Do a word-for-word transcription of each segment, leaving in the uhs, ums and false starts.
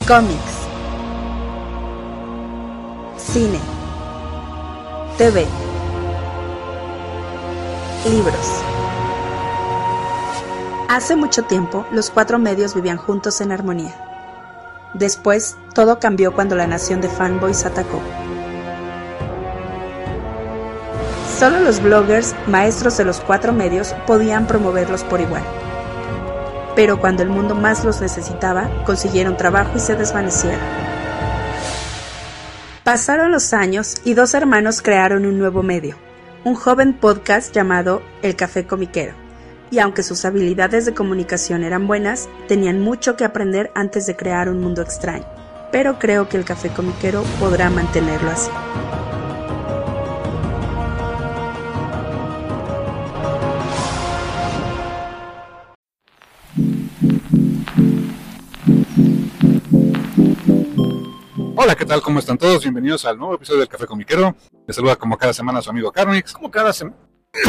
Cómics, cine, T V, libros. Hace mucho tiempo, los cuatro medios vivían juntos en armonía. Después, todo cambió cuando la nación de fanboys atacó. Solo los bloggers, maestros de los cuatro medios, podían promoverlos por igual. Pero cuando el mundo más los necesitaba, consiguieron trabajo y se desvanecieron. Pasaron los años y dos hermanos crearon un nuevo medio, un joven podcast llamado El Café Comiquero. Y aunque sus habilidades de comunicación eran buenas, tenían mucho que aprender antes de crear un mundo extraño. Pero creo que El Café Comiquero podrá mantenerlo así. Hola, ¿qué tal? ¿Cómo están todos? Bienvenidos al nuevo episodio del Café Comiquero. Les saluda como cada semana su amigo Carnix. Como cada semana,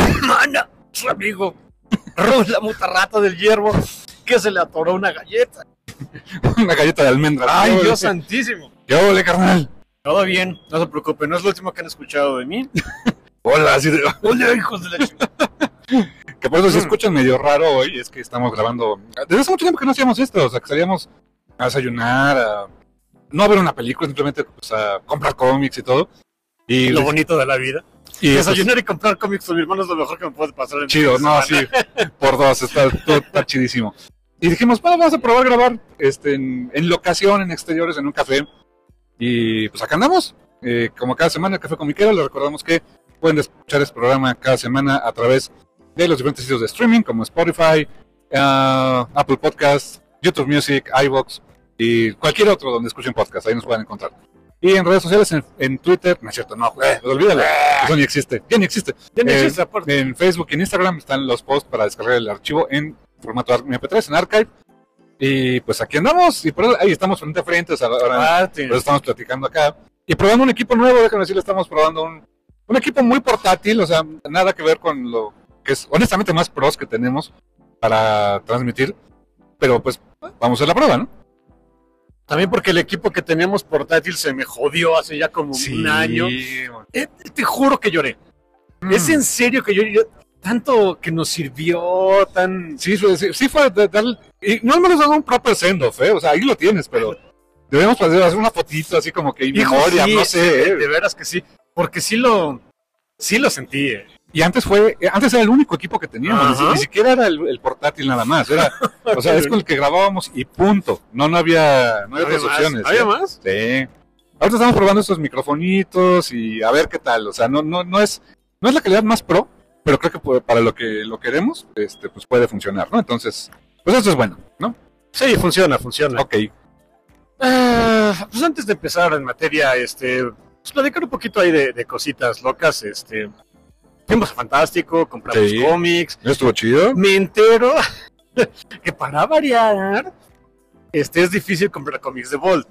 su amigo Ruth, la mutarrata del hierbo, que se le atoró una galleta. Una galleta de almendra. ¡Ay, ¿Qué Dios ole? santísimo! ¿Qué ole, carnal? Todo bien, no se preocupen, no es lo último que han escuchado de mí. Hola, así de... ¡Hola, hijos de la chica! Que por eso si escuchan medio raro hoy, es que estamos grabando... Desde hace mucho tiempo que no hacíamos esto, o sea, que salíamos a desayunar, a... no a ver una película, simplemente pues, a comprar cómics y todo. Y Lo bonito de la vida. Y Desayunar pues, y comprar cómics con mi hermano es lo mejor que me puede pasar en chido, esta no, semana. sí, por dos, está, todo, está chidísimo. Y dijimos, bueno, vamos a probar a grabar este, en, en locación, en exteriores, en un café. Y pues acá andamos, eh, como cada semana, el Café Comiquero. Les recordamos que pueden escuchar este programa cada semana a través de los diferentes sitios de streaming, como Spotify, uh, Apple Podcasts, YouTube Music, iVoox y cualquier otro donde escuchen podcast, ahí nos pueden encontrar. Y en redes sociales, en, en Twitter, no es cierto, no, eh, olvídalo, eso ni existe, ya ni existe. Ya no Eh, existe, aparte. En Facebook y en Instagram están los posts para descargar el archivo en formato eme pe tres, en Archive. Y pues aquí andamos, y por eso, ahí estamos frente a frente, o sea, ahora Aparte. por eso estamos platicando acá. Y probando un equipo nuevo, déjame decirle, estamos probando un, un equipo muy portátil, o sea, nada que ver con lo que es honestamente más pros que tenemos para transmitir. Pero pues vamos a hacer la prueba, ¿no? También porque el equipo que teníamos portátil se me jodió hace ya como un año. Eh, te juro que lloré. Mm. Es en serio que yo, yo tanto que nos sirvió, tan... Sí, fue, sí, sí fue de, de, y no hemos dado un proper send-off, ¿eh? O sea, ahí lo tienes, pero debemos hacer una fotito así como que en Hijo, memoria, sí, no sé. de, ¿eh? de veras que sí, porque sí lo, sí lo sentí. eh. Y antes fue, antes era el único equipo que teníamos, ni, ni siquiera era el, el portátil nada más, era, o sea, es con el que grabábamos y punto. No, no había, no había otras más? opciones. ¿Había ¿eh? más? Sí. Ahorita estamos probando estos microfonitos y a ver qué tal. O sea, no, no, no es, no es la calidad más pro, pero creo que puede- para lo que lo queremos, este, pues puede funcionar, ¿no? Entonces, pues eso es bueno, ¿no? Sí, funciona, funciona. Ok. Ah, pues antes de empezar en materia, este, pues platicar un poquito ahí de, de cositas locas, este, fuimos a Fantástico, compramos Sí. cómics, ¿Estuvo chido? me entero que para variar, este, es difícil comprar cómics de Volt.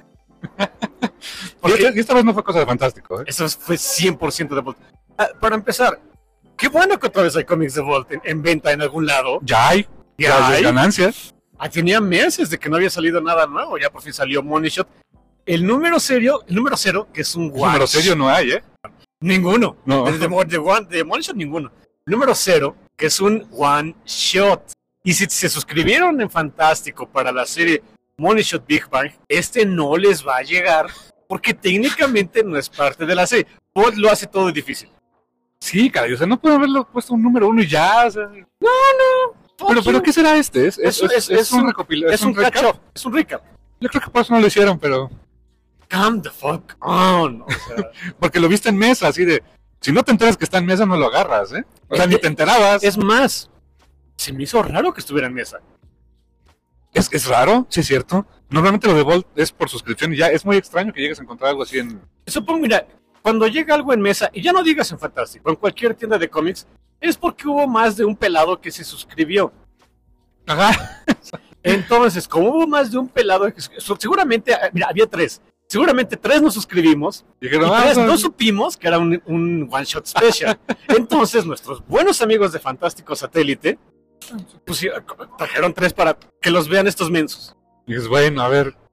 Y esta, y esta vez no fue cosa de fantástico, ¿eh? Eso fue cien por ciento de Volt. Ah, para empezar, qué bueno que otra vez hay cómics de Volt en, en venta en algún lado. Ya hay, Ya ya hay hay. ganancias. Ah, tenía meses de que no había salido nada nuevo. Ya por fin salió Money Shot. El número serio, el número cero, que es un watch. Número serio no hay, ¿eh? Ninguno. No. De, de, de, one- de Money Shot, ninguno. Número cero, que es un one shot. Y si se suscribieron en Fantástico para la serie Money Shot Big Bang, este no les va a llegar porque técnicamente no es parte de la serie. Bolt lo hace todo difícil. Sí, caray, o sea, no puede haberlo puesto un número uno y ya, o sea. Pero, pero, ¿qué será este? Es, es, Es- es, es- es un un- recopilado. Es un recap. catch-up, es un recap. Yo creo que por eso no lo hicieron, pero. Calm the fuck on. O sea, Porque lo viste en mesa, así de. Si no te enteras que está en mesa, no lo agarras, ¿eh? O sea, ni te enterabas. es más, se me hizo raro que estuviera en mesa. Es, es raro, sí es cierto. Normalmente lo de Volt es por suscripción y ya es muy extraño que llegues a encontrar algo así en. Supongo, mira, cuando llega algo en mesa, y ya no digas en Fantástico, en cualquier tienda de cómics, es porque hubo más de un pelado que se suscribió. Ajá. Entonces, como hubo más de un pelado, que se- seguramente, mira, había tres. Seguramente tres nos suscribimos Dijeron, y ah, tres son- no supimos que era un, un one shot special. Entonces, nuestros buenos amigos de Fantástico Satélite pusieron- trajeron tres para que los vean estos mensos. Y dices, bueno, a ver.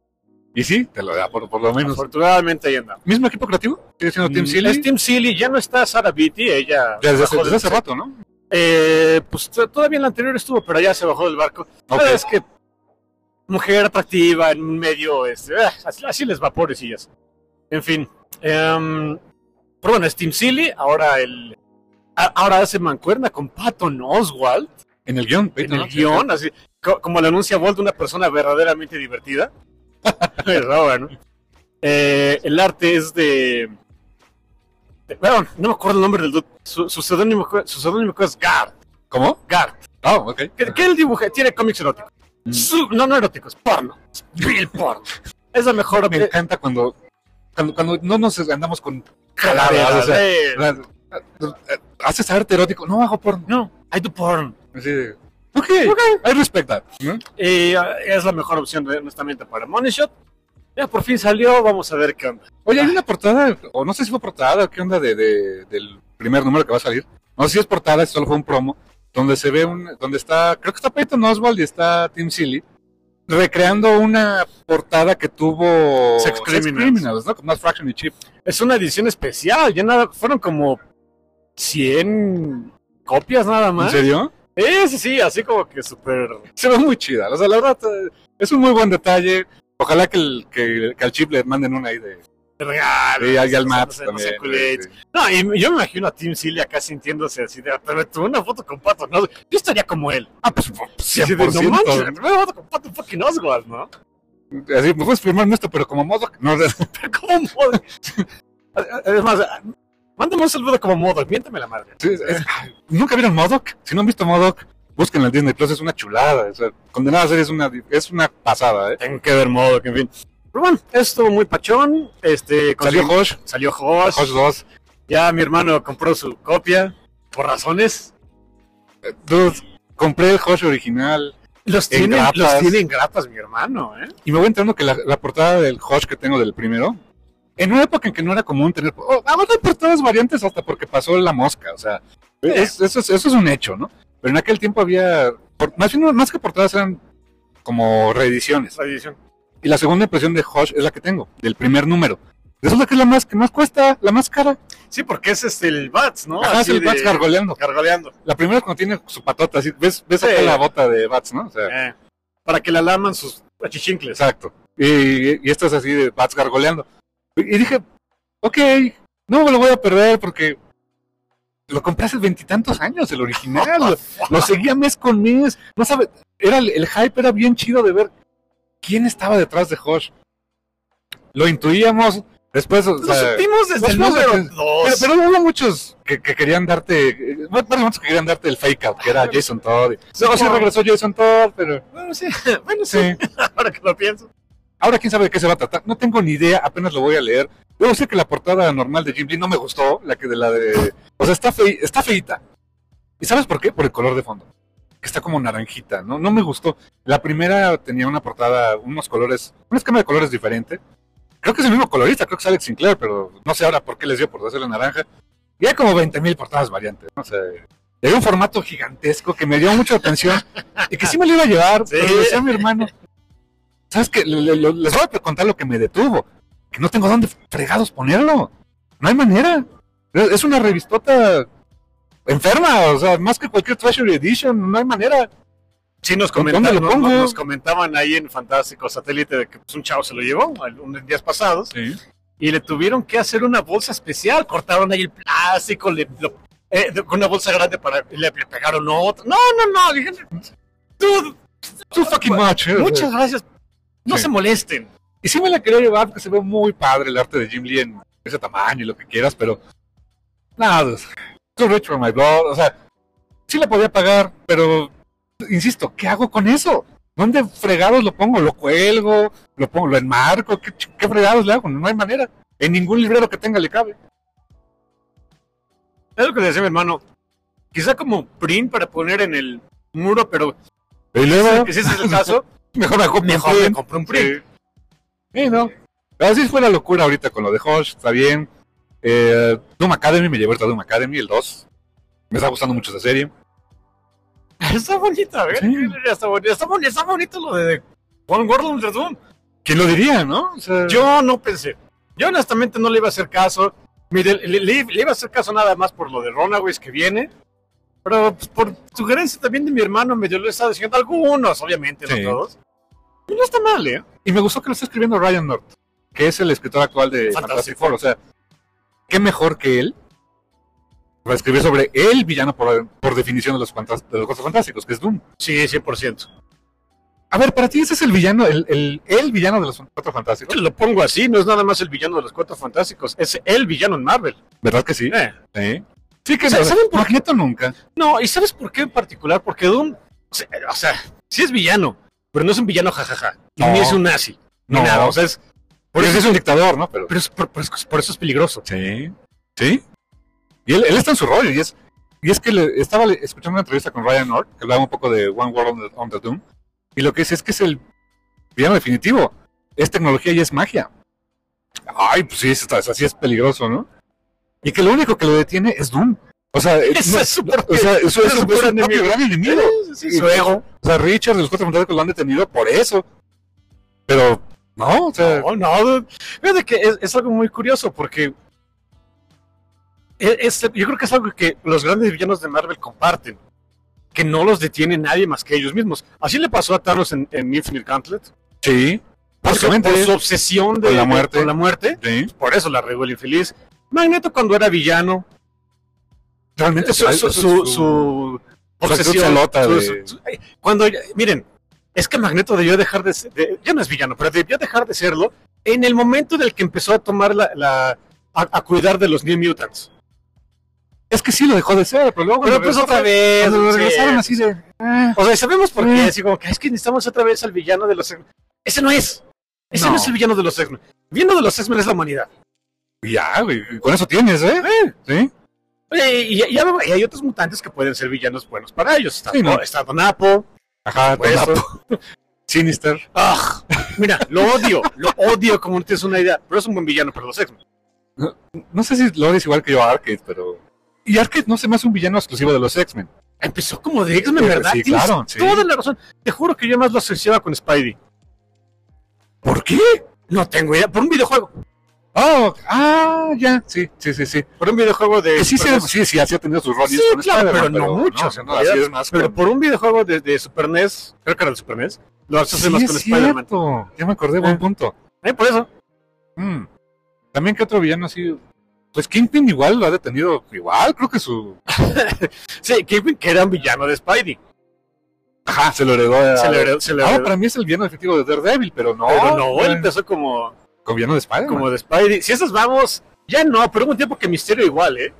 Y sí, te lo da por, por lo menos. Afortunadamente ahí anda. ¿Mismo equipo creativo? ¿Sigue siendo Team Mm, Silly? Es Team Silly, ya no está Sarah Beatty, ella... Ya desde, hace, bajó desde del- hace rato, ¿no? Eh, pues t- todavía en la anterior estuvo, pero ya se bajó del barco. Ok. Es que mujer atractiva en un medio, este, ah, así, así les va, pobrecillas. En fin. em, pero bueno, es Team Silly, ahora el... a- Ahora hace mancuerna con Patton Oswalt En el guión. en ¿no? el guión, así co- como le anuncia Bolt, una persona verdaderamente divertida. Pero bueno. Eh, el arte es de... de- bueno, no me acuerdo el nombre del dude. Su, su seudónimo su seudónimo es Gart. ¿Cómo? Gart. Ah, ok. Que, que él dibuja, tiene cómics eróticos. Mm. Su- no, no eróticos, porno. Real porno. Es la mejor. Me encanta cuando, cuando, cuando no nos andamos con Calaveras, calaveras. O sea, eh. la- haces arte erótico. No hago porno. No, I do porn. Así de, ok, I respect that. ¿no? Y uh, es la mejor opción, honestamente, para Money Shot. Ya por fin salió, vamos a ver qué onda. Oye, hay una portada, o no sé si fue portada, o qué onda de, de- del primer número que va a salir. No sé si es portada, si solo fue un promo, donde se ve un, donde está, creo que está Peyton Oswald y está Tim Silly, recreando una portada que tuvo Sex Criminals. ¿no? Con más Fraction y Chip. Es una edición especial, ya nada, fueron como cien copias nada ¿En más. serio? Eh, sí, sí, así como que súper... Se ve muy chida, o sea, la verdad, eh, es un muy buen detalle. Ojalá que, el, que, que al Chip le manden una ahí de... regalo. Sí, y al no Matt sé, no sé, también. culés. sí. No, y yo me imagino a Tim Silly acá sintiéndose así de, pero tuve una foto con Pato, ¿no? Yo estaría como él. Ah, pues Sí, de, cien por no manches, ciento. tuve una foto con Pato fucking Oswald, ¿no? Así, me puedes firmar esto, pero como modo... No, Pero como modo. Es más, mándame un saludo como modo, miéntame la madre. Sí, es- es- ay, ¿Nunca vieron M O D O K? Si no han visto M O D O K, búsquenla en Disney Plus, es una chulada. O sea, Condenada a Ser es una, es una pasada, ¿eh? Tengo que ver modo, que en fin. Pero bueno, esto estuvo muy pachón. Este, Salió consegui- Hosh, Salió Hosh. Hosh dos. Ya mi hermano compró su copia. Por razones. Dude, compré el Hosh original Los En tiene, grapas. los tiene en grapas, mi hermano, ¿eh? y me voy enterando que la, la portada del Hosh que tengo del primero, en una época en que no era común tener... Oh, ahora hay portadas variantes hasta porque pasó la mosca, o sea, es- eso, es, eso es un hecho, ¿no? Pero en aquel tiempo había... por- más, bien, más que portadas eran como reediciones. Esa edición. Y la segunda impresión de Hosh es la que tengo, del primer número. Resulta que es la más que más cuesta, la más cara. Sí, porque ese es el Bats, ¿no? Ajá, es Así el de- Bats gargoleando. Gargoleando. La primera es cuando tiene su patota, así, ves, ves Sí. acá la bota de Bats, ¿no? O sea, Eh, para que la laman sus achichincles. exacto. Y, y esto es así de Bats gargoleando. Y, y dije, ok, no me lo voy a perder porque lo compré hace veintitantos años, el original. lo, lo seguía mes con mes. No sabe, era el, el hype era bien chido de ver quién estaba detrás de Hosh. Lo intuíamos. Después, o Lo sea, supimos desde el pues, número pues, dos. Pero, pero hubo muchos que, que querían darte, eh, bueno, muchos que querían darte el fake out, que era Jason Todd. Luego sí regresó Jason Todd, pero Bueno, sí, bueno, sí. sí. Ahora que lo pienso. Ahora quién sabe de qué se va a tratar. No tengo ni idea, apenas lo voy a leer. Luego sé que la portada normal de Jim Lee no me gustó, la que de la de, o sea, está fe, está feita. ¿Y sabes por qué? Por el color de fondo, que está como naranjita, ¿no? No me gustó. La primera tenía una portada, unos colores, una esquema de colores diferente. Creo que es el mismo colorista, creo que es Alex Sinclair, pero no sé ahora por qué les dio por hacerle naranja. Y hay como veinte mil portadas variantes, ¿no? O sea, y hay un formato gigantesco que me dio mucha atención y que sí me lo iba a llevar, Sí. pero decía mi hermano, ¿sabes qué? Le- le- les voy a contar lo que me detuvo, que no tengo dónde fregados ponerlo. No hay manera. Es es una revistota enferma, o sea, más que cualquier Treasury Edition, no hay manera. Sí, nos ¿Dónde comentaban, lo pongo? nos, nos comentaban ahí en Fantástico Satélite de que pues, un chavo se lo llevó unos días pasados Sí. y le tuvieron que hacer una bolsa especial. Cortaron ahí el plástico, le, lo- eh, de- con una bolsa grande para le, le pegaron otra. No, no, no. Dije, dude, Too fucking much. eh. muchas gracias. No Sí. se molesten. Y sí me la quería llevar porque se ve muy padre el arte de Jim Lee en ese tamaño y lo que quieras, pero nada, too rich for my blood, o sea, sí la podía pagar, pero insisto, ¿qué hago con eso? ¿Dónde fregados lo pongo? ¿Lo cuelgo? ¿Lo pongo? ¿Lo enmarco? ¿Qué, ch- qué fregados le hago? No hay manera. En ningún librero que tenga le cabe. Es lo que le decía mi hermano. Quizá como print para poner en el muro, pero Y luego, que si ese es el caso, mejor me compro mejor un me print. compré un print. Sí. Sí, no. Pero así fue la locura ahorita con lo de Hosh, está bien. Eh, Doom Academy, me llevé ahorita Doom Academy, el dos. Me está gustando mucho esa serie. Está bonito, ¿eh? Sí. Está bonito, está bonito, está bonito lo de One World Under Doom. ¿Quién lo diría, no? O sea, Yo no pensé. Yo honestamente no le iba a hacer caso. Mire, le, le- le iba a hacer caso nada más por lo de Runaways que viene. Pero pues, por sugerencia también de mi hermano, medio lo he estado diciendo. Algunos, obviamente, Sí. no todos. Y no está mal, ¿eh? y me gustó que lo está escribiendo Ryan North, que es el escritor actual de Fantastic Fantastic Four. O sea, qué mejor que él para escribir sobre el villano por, por definición de los, fantas- de los Cuatro Fantásticos, que es Doom. Sí, cien por ciento. A ver, para ti ese es el villano, el, el, el villano de los Cuatro Fantásticos. Lo pongo así, no es nada más el villano de los Cuatro Fantásticos. Es el villano en Marvel. ¿Verdad que sí? Eh. Sí. Sí que ¿Saben- no. saben por Magneto nunca. No, ¿y sabes por qué en particular? Porque Doom, o sea, o sea, sí es villano, pero no es un villano jajaja. Y No. ni es un nazi. Ni No. nada, o sea, es... Por eso es un dictador, ¿no? Pero, Pero es- por, por eso- por eso es peligroso. sí. Sí. Y él, él está en su rollo. Y es, y es que le, estaba le- escuchando una entrevista con Ryan North, que hablaba un poco de One World on the, on the Doom. Y lo que dice es que es el villano definitivo. Es tecnología y es magia. Ay, pues sí, está, así es peligroso, ¿no? Y que lo único que lo detiene es Doom. O sea, Eso no- es súper- o sea, eso es, es su súper propio enemigo. gran enemigo. Sí, su ego. O sea, Richard de los Cuatro Fantásticos lo han detenido por eso. Pero, no, o sea, No, no, dude. Fíjate que es, es algo muy curioso porque es- es- yo creo que es algo que los grandes villanos de Marvel comparten, que no los detiene nadie más que ellos mismos. Así le pasó a Thanos en, en Infinite Gauntlet. sí, Por su, básicamente. por su obsesión de, Con la muerte. con la muerte. Sí, Por eso la regó el infeliz. Magneto cuando era villano, realmente su, su, su, su obsesión. celota su- de- su- su- ay, cuando, miren, es que Magneto debió dejar de ser, de- ya no es villano, pero debió dejar de serlo en el momento en el que empezó a tomar la, la a, a cuidar de los New Mutants. Es que sí lo dejó de ser, pero luego Pero cuando pues regresó- otra vez. cuando lo sí. regresaron así de... ah, O sea, sabemos por qué, Mm. así como que es que necesitamos otra vez al villano de los X-Men. Ese no es. Ese no, No. es el villano de los X-Men. El villano de los X-Men es la humanidad. ya, güey, con eso tienes, ¿eh? Sí. Oye, y, y- y hay otros mutantes que pueden ser villanos buenos para ellos. Está, Sí, ¿no? está Don Apo. Ajá, Por eso. Donapo. Sinister. Ah, mira, lo odio, lo odio como no tienes una idea, pero es un buen villano para los X-Men. No, no sé si lo odias igual que yo a Arcade, pero... Y Arcade no se me hace un villano exclusivo de los X-Men. Empezó como de X-Men, Sí, ¿verdad? sí, Tienes claro, sí. toda la razón. Te juro que yo más lo asociaba con Spidey. ¿Por qué? No tengo idea, por un videojuego. Oh, ah, ya, sí, sí, sí, sí. Por un videojuego de... Que sí, sí, Super sí, sí, así ha tenido sus roles Sí, con claro, Spider-Man, pero no mucho, No, en no, así realidad. es más Pero con- por un videojuego de, de Super N E S, creo que era de Super N E S, lo asocio Sí, más es con Spider-Man. cierto. Ya me acordé, buen Eh. punto. Eh, por eso. Mm. También que otro villano así... Pues Kingpin igual lo ha detenido, igual, creo que su... Sí, Kingpin, que era un villano de Spidey. Ajá, se lo heredó a... Se le heredó- se le Ahora heredó. para mí es el villano efectivo de Daredevil, pero no. Pero no, él eh, empezó como, Con villano de Spider-Man. como de Spidey. Si esas vamos, ya no, pero hubo un tiempo que Misterio igual, ¿eh?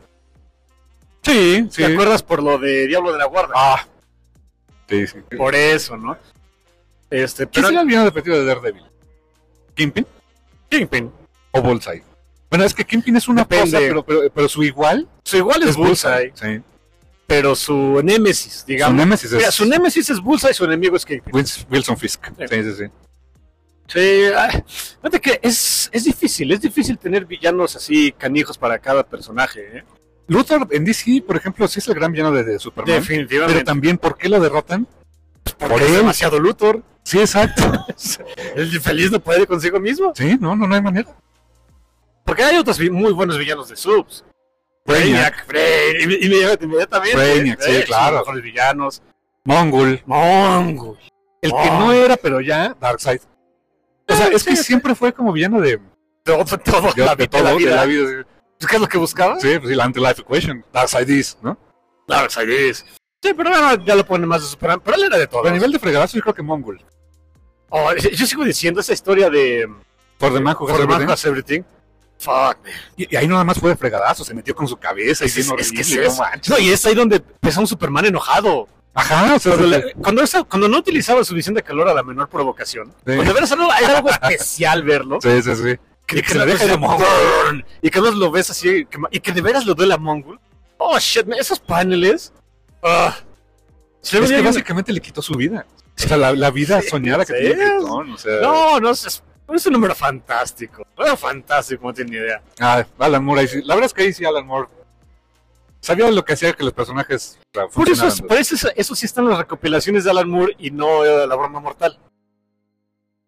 Sí, sí. ¿Te acuerdas por lo de Diablo de la Guarda? Ah. Sí, sí. Por eso, ¿no? Este, ¿Quién pero sería el villano efectivo de Daredevil? ¿Kingpin Kingpin. o Bullseye? Bueno, es que Kingpin es una Depende. cosa, pero, pero, pero su igual Su igual es Bullseye, Sí. pero su némesis, digamos. Su némesis Mira, es su némesis es Bullseye y su enemigo es Kingpin. Wils- Wilson Fisk. Sí. Sí, sí, sí. Sí, ay, fíjate que es, es difícil, es difícil tener villanos así canijos para cada personaje, ¿eh? Luthor en D C, por ejemplo, sí es el gran villano de, de Superman. Definitivamente. Pero también, ¿por qué lo derrotan? Porque por es él. demasiado Luthor. Sí, exacto. El infeliz no puede consigo mismo. Sí, no, no, no hay manera. Porque hay otros vi- muy buenos villanos de subs. Brainiac. Brainiac, Brain- inmediatamente, inmediatamente. Brainiac, sí, Eh, claro. Son los mejores villanos. Mongul. Mongo. El que Oh. no era, pero ya, Darkseid. O sea, Ah, es sí, que sí. siempre fue como villano de, Todo, todo, de, la, de vida, todo, la de vida. la vida. ¿Qué es lo que buscaba? Sí, pues sí, la anti-life equation. Darkseid is, ¿no? Darkseid is. Sí, pero ahora ya lo ponen más de Superman. Pero él era de todo. Pero a nivel de fregadazo, yo creo que Mongul. Oh, yo sigo diciendo esa historia de Por the Man Who Has For the Man Everything. Who Has Everything. Fuck, man. Y, y ahí nada más fue de fregadazo, se metió con su cabeza y Es, bien es, horrible, que es no eso. manches. No, y es ahí donde empezó un Superman enojado. Ajá, o sea, Cuando, se- le- cuando, esa- cuando no utilizaba suficiente calor a la menor provocación. Sí. Cuando de veras era, era algo especial verlo. sí, sí, sí. Que, Y que se la deja de de Mongul. Y que además lo ves así. que ma- y que de veras lo duele a Mongul. Oh, shit, man, esos paneles. Ah. Se Es le que veía- básicamente le quitó su vida. O sea, la, la vida Sí, soñada que sí. tenía Krypton, o sea... No, no, es, es un número fantástico. Era fantástico, no tiene ni idea. Ah, Alan Moore, ahí sí. La verdad es que ahí sí Alan Moore sabía lo que hacía que los personajes o sea, Por eso, funcionaran. por eso, eso sí están las recopilaciones de Alan Moore y no eh, la broma mortal.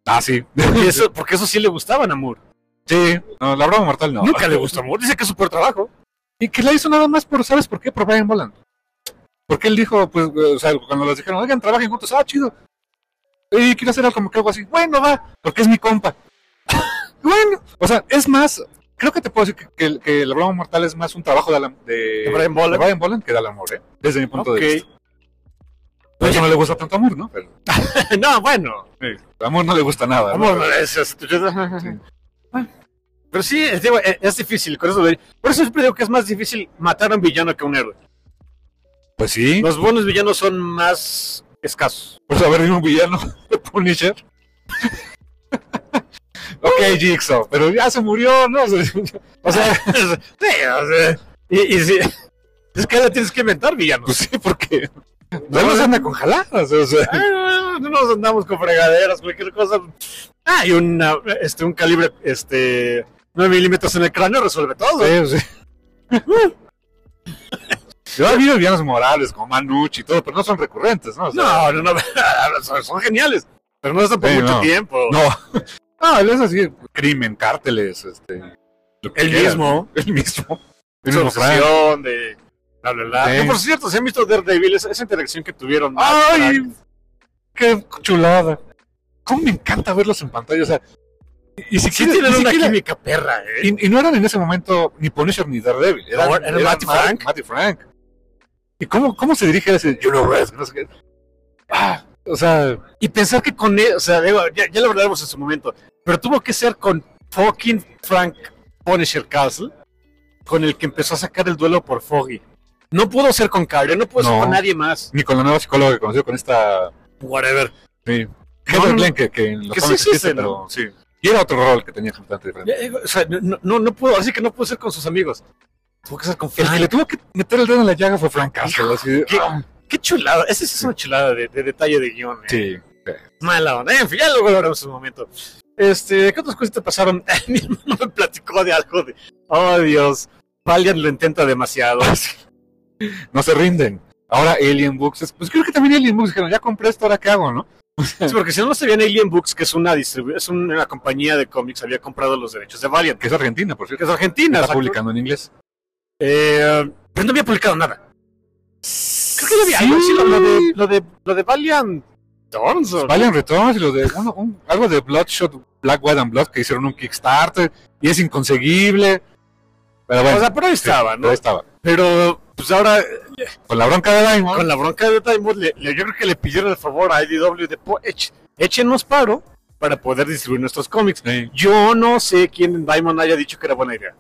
Ah, sí. Porque eso, porque eso sí le gustaba a Namur. Sí, no, la broma mortal no. Nunca le gustó a Namur, dice que es súper trabajo. Y que la hizo nada más por, ¿sabes por qué? Por Brian Boland. Porque él dijo, pues, o sea, cuando les dijeron, oigan, trabajen juntos, ah, chido. Y quiero hacer algo como que algo así, bueno, va, porque es mi compa. Bueno, o sea, es más, creo que te puedo decir que, que, que la broma mortal es más un trabajo de, Alan, de, ¿De Brian Boland? de Brian Boland que de Alan Moore, ¿eh? Desde mi punto Okay. de vista. Por eso no le gusta tanto Amor, ¿no? Pero, No, bueno. sí, a Amor no le gusta nada. Amor, ¿no? es, es- Sí. Pero sí, es, digo, es- es difícil. Por eso, por eso siempre digo que es más difícil matar a un villano que a un héroe. Pues sí. Los buenos villanos son más escasos. Pues a ver, dime un villano de Punisher. Ok, Jigsaw, pero ya se murió, ¿no? O sea, O sea, sí, o sea, y, y sí, es que ahora tienes que inventar villanos. pues sí, porque no nos anda con jaladas, o sea. Ay, no, no nos andamos con fregaderas, cualquier cosa. Ah, y una, este, un calibre este, nueve milímetros en el cráneo resuelve todo. Sí, sí. Yo he habido villanos morales como Manucci y todo, pero no son recurrentes, ¿no? O sea, No, no, no, son, son geniales, pero no están por Sí, mucho no. tiempo. no. No, él es así, crimen, cárteles, este. lo que El quieras, mismo. ¿no? El mismo. El Su mismo Frank. obsesión de bla, bla, bla. Sí. Que, por cierto, si han visto Daredevil, esa, esa interacción que tuvieron. Matt, ¡Ay! Frank, ¡Qué chulada! ¿Cómo me encanta verlos en pantalla? O sea, y, y si sí quieres- tienen ni una siquiera- química perra, ¿eh? Y, y no eran en ese momento ni Punisher ni Daredevil. Eran, No, eran Matt y Matt- Frank. Matt y Frank. ¿Y cómo, cómo se dirige a ese You know Red? No sé qué. Ah, o sea, Y pensar que con él, o sea, digo, ya, ya lo hablaremos en su momento, pero tuvo que ser con fucking Frank Punisher Castle, con el que empezó a sacar el duelo por Foggy. No pudo ser con Karen, no pudo ser No. con nadie más. ni con la nueva psicóloga que conoció con esta. Whatever. Sí, No, Heather no, Glenn, que, que en los que sí cómics existe, existe, pero sí. Y era otro rol que tenía completamente diferente. Ya, eh, O sea, no, no, no pudo, así que no pudo ser con sus amigos. Tuvo que ser con El que Frank. le tuvo que meter el dedo en la llaga fue Frank Castle. Así de, ¿Qué? ah, Qué chulada, esa sí es una chulada de, de detalle de guión. eh. sí. Mala onda. En fin, ya luego lo haremos en su momento. Este, ¿qué otras cosas te pasaron? Mi hermano me platicó de algo de. Oh, Dios. Valiant lo intenta demasiado. No se rinden. Ahora Alien Books. Pues creo que también Alien Books dijeron, ya compré esto, ahora qué hago, ¿no? Sí, porque si no, no sabían Alien Books, que es una distribu es una compañía de cómics, había comprado los derechos de Valiant, Que es Argentina, por que cierto. es argentina. Está exacto. publicando en inglés. Eh, pero no había publicado nada. Creo que ya había Sí. algo así, lo, lo de, lo, de, lo de Valiant Dawns, ¿o no? Valiant Returns y lo de uno, un- algo de Bloodshot, Black, White and Blood, que hicieron un Kickstarter y es inconseguible. Pero bueno, O sea, pero ahí sí, estaba, pero ¿no? ahí estaba. Pero, pues ahora, Con la bronca de Diamond. con la bronca de Diamond, le, le- yo creo que le pidieron el favor a I D W de, po- ech- échenos paro para poder distribuir nuestros cómics. Sí. Yo no sé quién en Diamond haya dicho que era buena idea.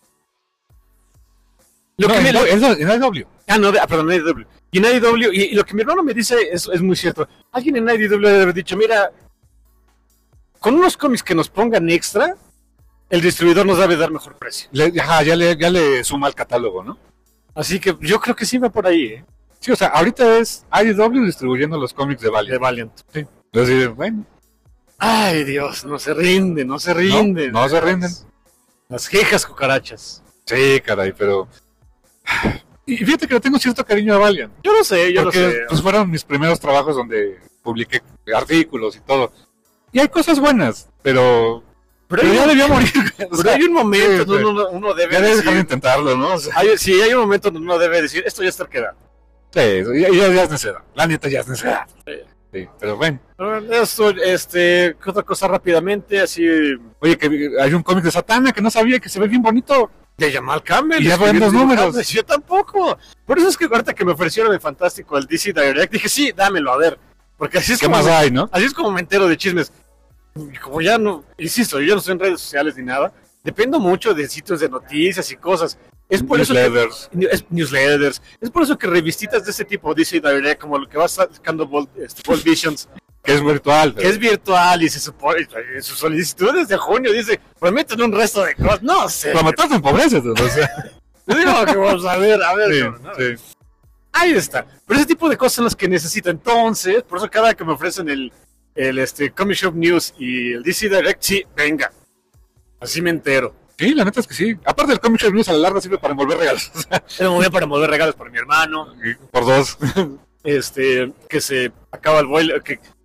Lo No, que me- en, lo- en, en I W. Ah, no, de- ah, perdón, I D W. Y en I D W, y, y lo que mi hermano me dice es, es muy cierto. Alguien en I D W debe haber dicho, mira, con unos cómics que nos pongan extra, el distribuidor nos debe dar mejor precio. Le- ajá, ya le, ya le suma al catálogo, ¿no? Así que yo creo que sí va por ahí, ¿eh? Sí, o sea, ahorita es I D W distribuyendo los cómics de De Valiant. Valiant. Entonces, bueno, Ay, Dios, no se rinden, no se rinden. no se rinden. Las quejas cucarachas. Sí, caray, pero... Y fíjate que le tengo cierto cariño a Valiant. Yo lo sé, yo Porque lo sé. pues fueron mis primeros trabajos donde publiqué artículos y todo. Y hay cosas buenas, pero... pero, Pero hay, ya un, debió morir. O pero sea, hay un momento sí, donde sí. uno, uno debe Ya debes dejar de decir... intentarlo, ¿no? O sea, Hay, sí, hay un momento donde uno debe decir, esto ya está queda. sí, ya, ya, ya es necedad. La neta ya es necedad. Sí, pero bueno. Esto, este, ¿qué otra cosa rápidamente? Así, Oye, que hay un cómic de Satana que no sabía que se ve bien bonito. de Jamal Campbell. Y ya escribir ven los dibujando. números. Yo tampoco. Por eso es que ahorita que me ofrecieron el fantástico, el D C Direct, dije, sí, dámelo, a ver. Porque así es ¿Qué como más me- hay, no? Así es como me entero de chismes. Y como ya no, insisto, yo no estoy en redes sociales ni nada, dependo mucho de sitios de noticias y cosas. Es por eso que, Newsletters. es, newsletters. Es por eso que revistitas de ese tipo, D C Direct, como lo que va sacando Bold, este, Bold Visions, Que es virtual. que es virtual y se supone, en sus solicitudes de junio dice, prometen un resto de cosas. No sé. Lo mataste en pobreza, o sea. Yo digo que vamos a ver, a ver. Sí, cabrón, ¿no? sí. Ahí está. Pero ese tipo de cosas son las que necesito. Entonces, por eso cada que me ofrecen el, el este, Comic Shop News y el D C Direct, sí, venga. Así me entero. Sí, la neta es que sí. Aparte del Comic Shop News a la larga sirve para envolver regalos. O sea, Me voy para mover regalos para mi hermano. y por dos. Este, que se acaba el boiler. Que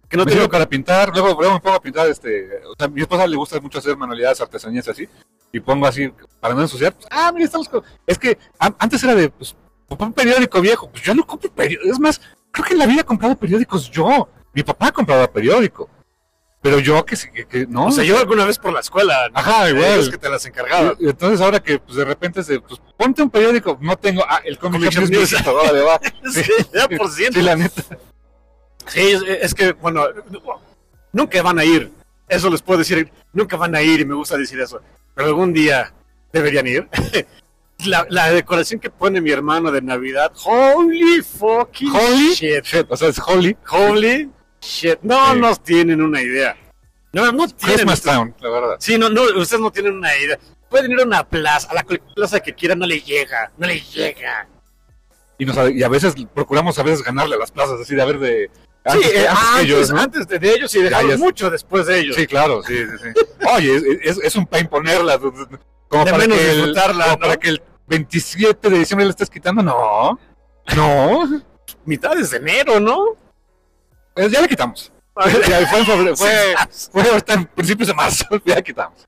Que no me tengo sirve para pintar, luego, luego me pongo a pintar, este, o sea, a mi esposa le gusta mucho hacer manualidades, artesanías así, y pongo así, para no ensuciar, pues, ah, mira, estamos con... Es que a, antes era de, pues, un periódico viejo, pues yo no compro periódicos, es más, creo que en la vida he comprado periódicos yo, mi papá compraba periódico, pero yo que, que, que no. O sea, yo alguna vez por la escuela, ¿no? Ajá, igual. Es que te las encargaba. Y, y entonces ahora que, pues, de repente, se, pues, ponte un periódico, no tengo, ah, el Comic Comic Shop Shop News, News. vale, va. Sí, ya por ciento. Sí, la neta. Sí, es, es que, bueno, nunca van a ir. Eso les puedo decir, nunca van a ir y me gusta decir eso. Pero algún día deberían ir. La, la decoración que pone mi hermano de Navidad, holy fucking Holy shit. shit, o sea, es Holy. Holy shit. No Sí. nos tienen una idea. No, no tienen. Christmas Town, la verdad. Sí, no, no, ustedes no tienen una idea. Pueden ir a una plaza, a la plaza que quieran, no le llega, no le llega. Y, nos, y a veces procuramos a veces ganarle a las plazas, así de haber de... Sí, Antes, eh, que- antes antes, que ellos, ¿no? antes de, de ellos y dejaron Ya, ya. mucho después de ellos. Sí, claro, sí, sí, sí. Oye, es, es, es un pain ponerla, como, De para menos que, el, disfrutarla, como ¿no? para que el veintisiete de diciembre le estés quitando, no, no, Mitades de enero, ¿no? pues ya le quitamos. Ya fue, en febrero, fue, fue ahorita en principios de marzo, ya le quitamos.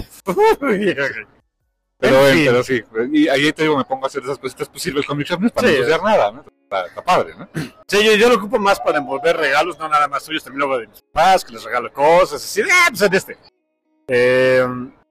Pero, En eh, fin. pero sí, y ahí te digo, me pongo a hacer esas cositas, pues sirve el Comic Shop News para Sí. no ensuciar nada, ¿no? Está, está padre, ¿no? Sí, yo, yo lo ocupo más para envolver regalos, no nada más tuyos, también luego de mis papás, que les regalo cosas, así, de, ah, pues en este. Eh,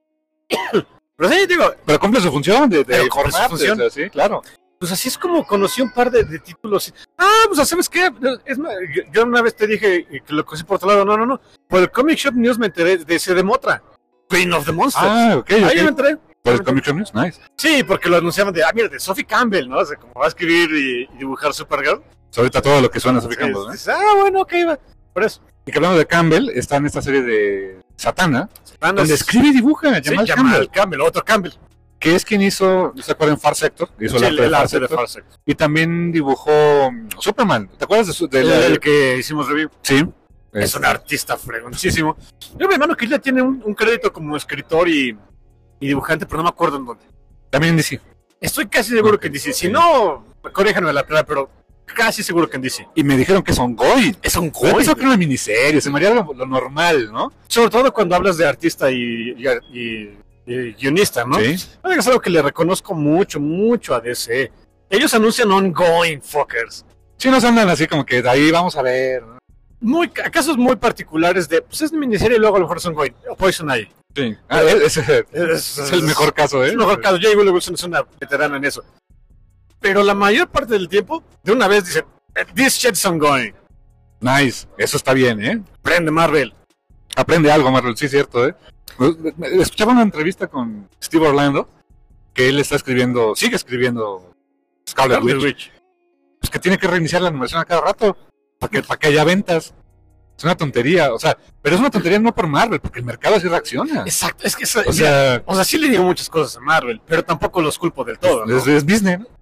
pero sí, digo, Pero cumple su función de, de Pero cumple su informar, función. o sea, sí, claro. pues así es como conocí un par de, de títulos. Ah, pues ¿sabes qué? Es más, yo, yo una vez te dije que lo conocí por otro lado, no, no, no. Por el Comic Shop News me enteré de ese de Motra, Queen of the Monsters. Ah, ok, Ahí ok. me enteré. Por el Comic Shop News, nice. Sí, porque lo anunciaban de, ah, mira, de Sophie Campbell, ¿no? O sea, como va a escribir y, y dibujar Supergirl. Pues ahorita todo lo que suena a Sophie Sí, Campbell, ¿no? dices, ah, bueno, ok, va. Por eso. Y que hablando de Campbell, está en esta serie de Satana, Ah, no, donde es- escribe y dibuja, sí, Jamal Jamal Campbell, Campbell, otro Campbell. que es quien hizo, ¿se acuerdan? Far Sector, hizo Sí, el arte de el Far arte de Sector, Far Sector. y también dibujó mm, Superman, ¿te acuerdas de su, de El, la- el que hicimos review. Sí. Es Este, un artista fregoncísimo. Yo mi hermano que ya tiene un, un crédito como escritor y, y dibujante, pero no me acuerdo en dónde. También en D C. Estoy casi seguro Ok, que en D C. Si ok. no, corríjanme la prueba, pero casi seguro que en D C. Y me dijeron que son Goy. Es un Yo pensaba que era una miniserie, se me haría lo, lo normal, ¿no? Sobre todo cuando hablas de artista y, y, y- y guionista, ¿no? Sí. Es algo que le reconozco mucho, mucho a D C. Ellos anuncian ongoing, fuckers. Sí, nos andan así como que de ahí vamos a ver, ¿no? Muy, casos muy particulares de, pues es miniserie y luego a lo mejor es ongoing. O Poison Ivy. Sí. Ah, ese Es, es el mejor caso, ¿eh? Es el mejor caso. Jay Wilson es una veterana en eso. Pero la mayor parte del tiempo, de una vez dice, this shit's ongoing. Nice, eso está bien, ¿eh? Prende Marvel. Aprende algo, Marvel, sí, cierto, ¿eh? Escuchaba una entrevista con Steve Orlando, que él está escribiendo, sigue escribiendo Scarlet Witch, pues que tiene que reiniciar la numeración a cada rato, para que, para que haya ventas. Es una tontería, o sea, pero es una tontería no por Marvel, porque el mercado así reacciona. Exacto. Es que, es- O mira, sea, o sea, sí le digo muchas cosas a Marvel, pero tampoco los culpo del todo, ¿no? es, es Disney, ¿no?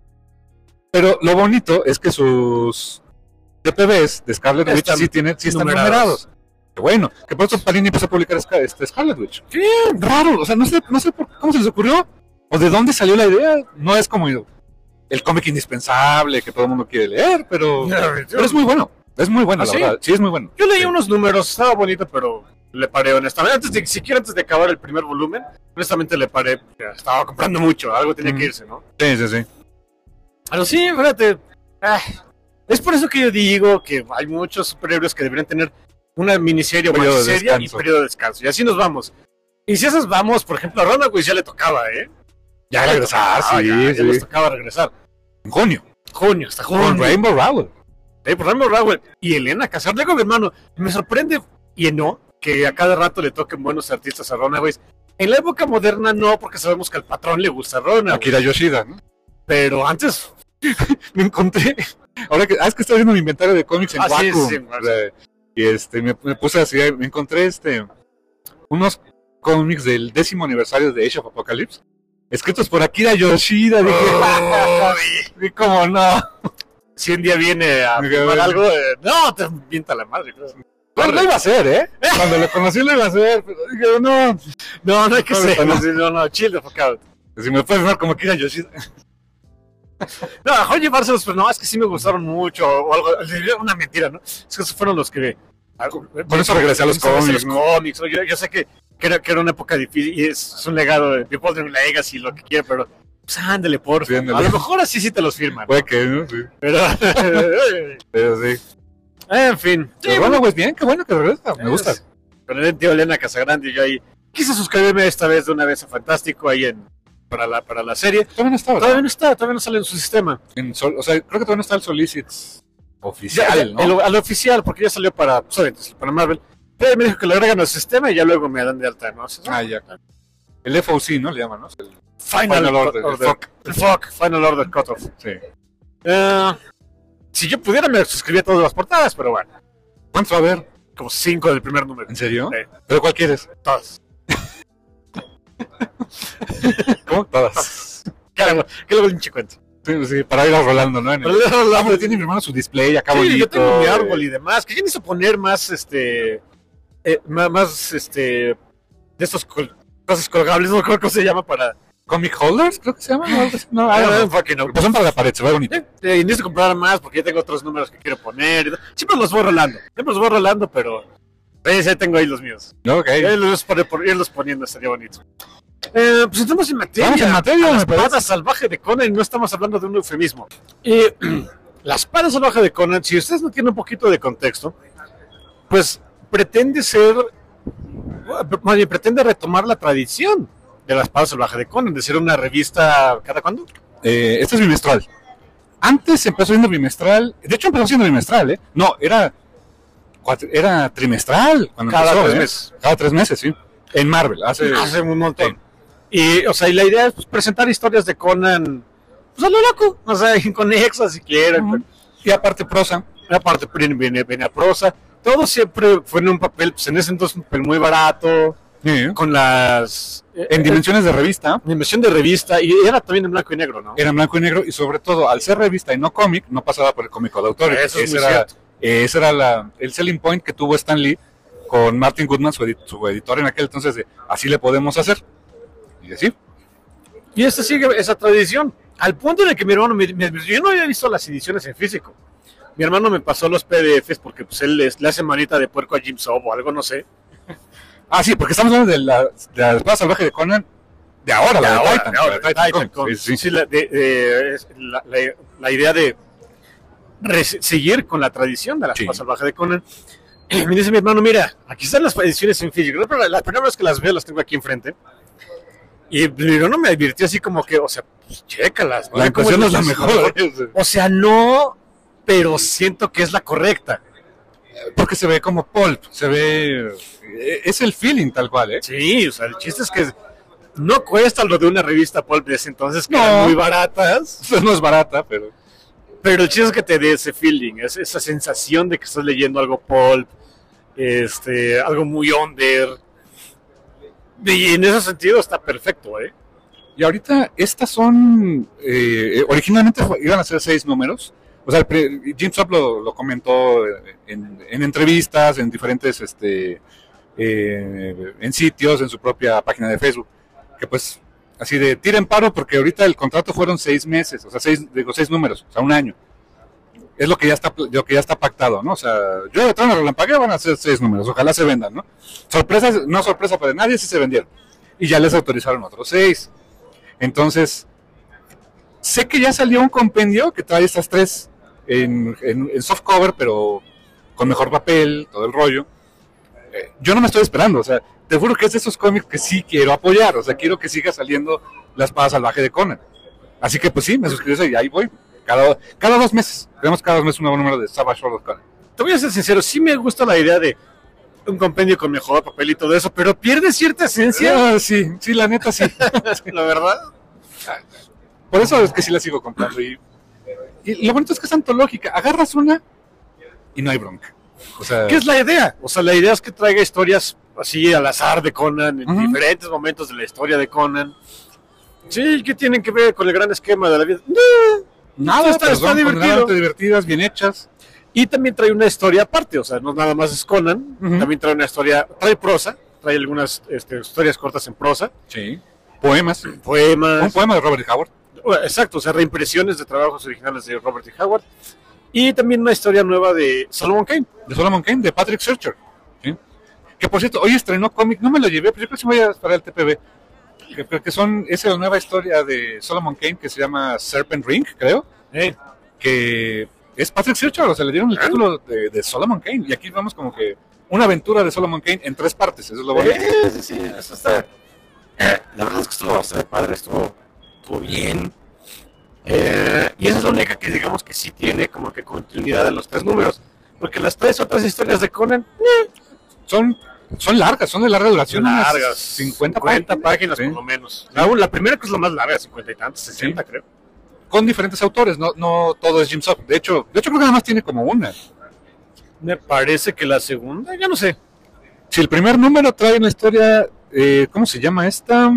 Pero lo bonito es que sus T P Bs de Scarlet Witch Están sí, tienen, sí están numerados. numerados. Qué bueno, que por eso Panini empezó a publicar Scar- este Scarlet Witch. Qué raro, o sea, no sé, no sé por, cómo se les ocurrió, o de dónde salió la idea. No es como el cómic indispensable que todo el mundo quiere leer, pero, pero es muy bueno. Es muy bueno, ¿Ah, la sí? verdad. Sí, es muy bueno. Yo leí Sí. unos números, estaba bonito, pero le paré honestamente. Antes de, siquiera antes de acabar el primer volumen, honestamente le paré. Ya estaba comprando mucho, algo tenía Mm. que irse, ¿no? Sí, sí, sí. Pero sí, fíjate. ah, es por eso que yo digo que hay muchos superhéroes que deberían tener una miniserie o Periodo de miniserie y descanso. periodo de descanso. Y así nos vamos. Y si esas vamos, por ejemplo, a Runaways ya le tocaba, ¿eh? Ya le regresar, tocaba, sí, ya, ya sí. les tocaba regresar. En junio. Junio, hasta junio. Con Rainbow Rowell. Eh, por Rainbow Rowell y Elena Casar. Luego, mi hermano, me sorprende y no que a cada rato le toquen buenos artistas a Runaways. En la época moderna no, porque sabemos que al patrón le gusta Runaways. Akira Yoshida, ¿no? Pero antes, Me encontré. Ahora que. Ah, es que estoy haciendo un inventario de cómics en Ah, sí, Wacom. sí, sí. O sea, y este, me, me puse así, me encontré este. Unos cómics del décimo aniversario de Age of Apocalypse. Escritos por Akira Yoshida. Dije, Uy, ¿cómo no? si un día viene a Me firmar quedé- algo, eh, no, te pinta la madre. creo. Bueno, lo iba a hacer, ¿eh? Cuando lo conocí lo iba a hacer. Pero dije, no. No, no hay que No, ser. no. No, no, no, chill the fuck out. Si me puedes ver como Akira Yoshida. No, mejor llevárselos, pero no, es que sí me gustaron mucho o algo. Una mentira, ¿no? Es que esos fueron los que Por eso regresé a los cómics. A los cómics. Yo, yo sé que, que, era, que era una época difícil y es, es un legado de Golden Legacy, lo que quiera, pero pues ándale, por sí, ándale. A lo mejor así sí te los firman. Puede que, ¿no? Sí. Pero, pero sí. En fin. Sí, sí, bueno, pues bien, qué bueno que regresa. Me gusta. Con el tío Elena Casagrande y yo ahí quise suscribirme esta vez de una vez a Fantástico ahí en para la para la serie. Todavía no está, ¿verdad? Todavía no está, todavía no sale en su sistema. En sol, o sea, creo que todavía no está el Solicits oficial, ya, ¿no? El, al oficial, porque ya salió para, pues, para Marvel. Pero me dijo que lo agregan al sistema y ya luego me dan de alta, ¿no? ¿Sí? Ah, ya. El F O C, ¿no? Le llaman, ¿no? El Final, Final Order. order. El F O C, Final Order Cutoff. Sí. Uh, si yo pudiera me suscribía a todas las portadas, pero bueno. ¿Cuántos va a haber? Como cinco del primer número. ¿En serio? Sí. ¿Pero cuál quieres? Todas. ¿Cómo? Todas. ¿Qué hago? ¿Qué le pinche cuento? Sí, sí, para ir rolando, ¿no? En el... Rolando. Ah, tiene mi hermano su display acá sí, bonito. Yo tengo mi árbol y demás. ¿Qué quieren hizo poner más, este... Eh, más, más, este... de estos col cosas colgables? No creo que se llama para... ¿Comic holders? Creo que se llama. No, no, ah, no, no, no. Pues son para la pared, se ve bonito. Eh, eh, y necesito comprar más porque ya tengo otros números que quiero poner. Siempre los voy rolando. Siempre los voy rolando, pero... Eh, ya tengo ahí los míos. Ok. Ya los, por, por, irlos poniendo estaría bonito. Eh, pues estamos en materia. Vamos en materia. La espada salvaje de Conan, no estamos hablando de un eufemismo. Y la espada salvaje de Conan, si ustedes no tienen un poquito de contexto, pues pretende ser, más bien pretende retomar la tradición de la espada salvaje de Conan, de ser una revista, ¿cada cuándo? Eh, este es bimestral. Antes empezó siendo bimestral, de hecho empezó siendo bimestral, ¿eh? No, era, era trimestral. Cuando cada empezó, tres ¿eh? meses. Cada tres meses, sí. En Marvel, hace, hace un montón. Sí. Y, o sea, y la idea es pues, presentar historias de Conan, pues a lo loco, o sea, inconexas si quieren. Uh-huh. Y aparte prosa. Aparte viene, viene a prosa. Todo siempre fue en un papel, pues en ese entonces un papel muy barato, Sí. con las... En dimensiones de revista. En dimensión de revista, y era también en blanco y negro, ¿no? Era en blanco y negro, y sobre todo, al ser revista y no cómic, no pasaba por el cómico de autor. Eso es ese muy era, cierto. ese era la, el selling point que tuvo Stan Lee con Martin Goodman, su, edit su editor en aquel entonces, de así le podemos hacer. Y así. Y esta sigue esa tradición, al punto de que mi hermano, me, me, yo no había visto las ediciones en físico. Mi hermano me pasó los P D Fs porque pues él les, le hace manita de puerco a Jim Sob o algo, no sé. Ah, sí, porque estamos hablando de la, de la espada salvaje de Conan de ahora, De la de ahora, Titan. de ahora, la de Titan Titan Comics. Comics. Sí, sí. Sí, la, de, de, es la, la, la idea de seguir con la tradición de la espada Sí. salvaje de Conan. Y me dice mi hermano, mira, aquí están las ediciones en físico. La, la primera vez que las veo las tengo aquí enfrente. Y mi hermano me advirtió así como que, o sea, pues chécalas. La impresión es la mejor. ¿eh? O sea, no, pero siento que es la correcta. Porque se ve como pulp, se ve... Es el feeling tal cual, ¿eh? Sí, o sea, el chiste es que no cuesta lo de una revista pulp de ese entonces, que No. eran muy baratas. Pues no es barata, pero... Pero el chiste es que te dé ese feeling, es, esa sensación de que estás leyendo algo pulp, este, algo muy under. Y en ese sentido está perfecto, ¿eh? Y ahorita estas son... Eh, originalmente fue- iban a ser seis números. O sea, el pre- Jim Sub lo, lo comentó en, en entrevistas, en diferentes... este eh, en sitios, en su propia página de Facebook. Que pues, así de tiren paro, porque ahorita el contrato fueron seis meses, o sea, seis, digo, seis números, o sea, un año. Es lo que ya está, lo que ya está pactado, ¿no? O sea, yo de todas relampaguea van a ser seis números, ojalá se vendan, ¿no? Sorpresa, no sorpresa para nadie, sí se vendieron. Y ya les autorizaron otros seis. Entonces, sé que ya salió un compendio que trae estas tres en, en, en soft cover, pero con mejor papel, todo el rollo. Eh, yo no me estoy esperando, o sea, te juro que es de esos cómics que sí quiero apoyar, o sea, quiero que siga saliendo La Espada Salvaje de Conan. Así que pues sí, me suscribí y ahí voy. Cada, cada dos meses, tenemos cada dos meses un nuevo número de Savage World of Conan. Te voy a ser sincero, sí me gusta la idea de un compendio con mejor papel y todo eso, pero pierde cierta esencia. Ah, sí, sí, la neta sí. La verdad. Por eso es que sí la sigo comprando. Y, y lo bonito es que es antológica. Agarras una y no hay bronca. O sea, ¿Qué es la idea? O sea, la idea es que traiga historias así al azar de Conan, en Ujú. diferentes momentos de la historia de Conan. Sí, ¿qué tienen que ver con el gran esquema de la vida? No, nada, está, pero está son divertido. condenadamente divertidas, bien hechas. Y también trae una historia aparte, o sea, no nada más es Conan, Ujú. también trae una historia, trae prosa, trae algunas este, historias cortas en prosa, Sí. Poemas. poemas. Un poema de Robert Howard. Bueno, exacto, o sea, reimpresiones de trabajos originales de Robert E. Howard. Y también una historia nueva de Solomon Kane. De Solomon Kane, de Patrick Searcher. ¿Sí? Que por cierto, hoy estrenó cómic, no me lo llevé, pero yo creo que sí voy a esperar el T P B. Que, que, que son, esa es la nueva historia de Solomon Kane que se llama Serpent Ring, creo. Eh. Que es Patrick Searcher, o sea, le dieron el título de, de Solomon Kane. Y aquí vamos como que una aventura de Solomon Kane en tres partes, eso es lo bonito. Eh, sí, sí, eso está. Eh, la verdad es que estuvo bastante padre, estuvo, estuvo bien. Eh, y esa es la única que digamos que sí tiene como que continuidad de los tres números. Porque las tres otras historias de Conan eh, son, son largas, son de larga duración. Son unas largas, cincuenta, cincuenta páginas sí. por lo menos. La, la primera que es la más larga, cincuenta y tantos, sesenta Sí. creo. Con diferentes autores, no, no todo es Jim Sub. De hecho, de hecho creo que nada más tiene como una. Me parece que la segunda, ya no sé. Si el primer número trae una historia, eh, ¿cómo se llama esta?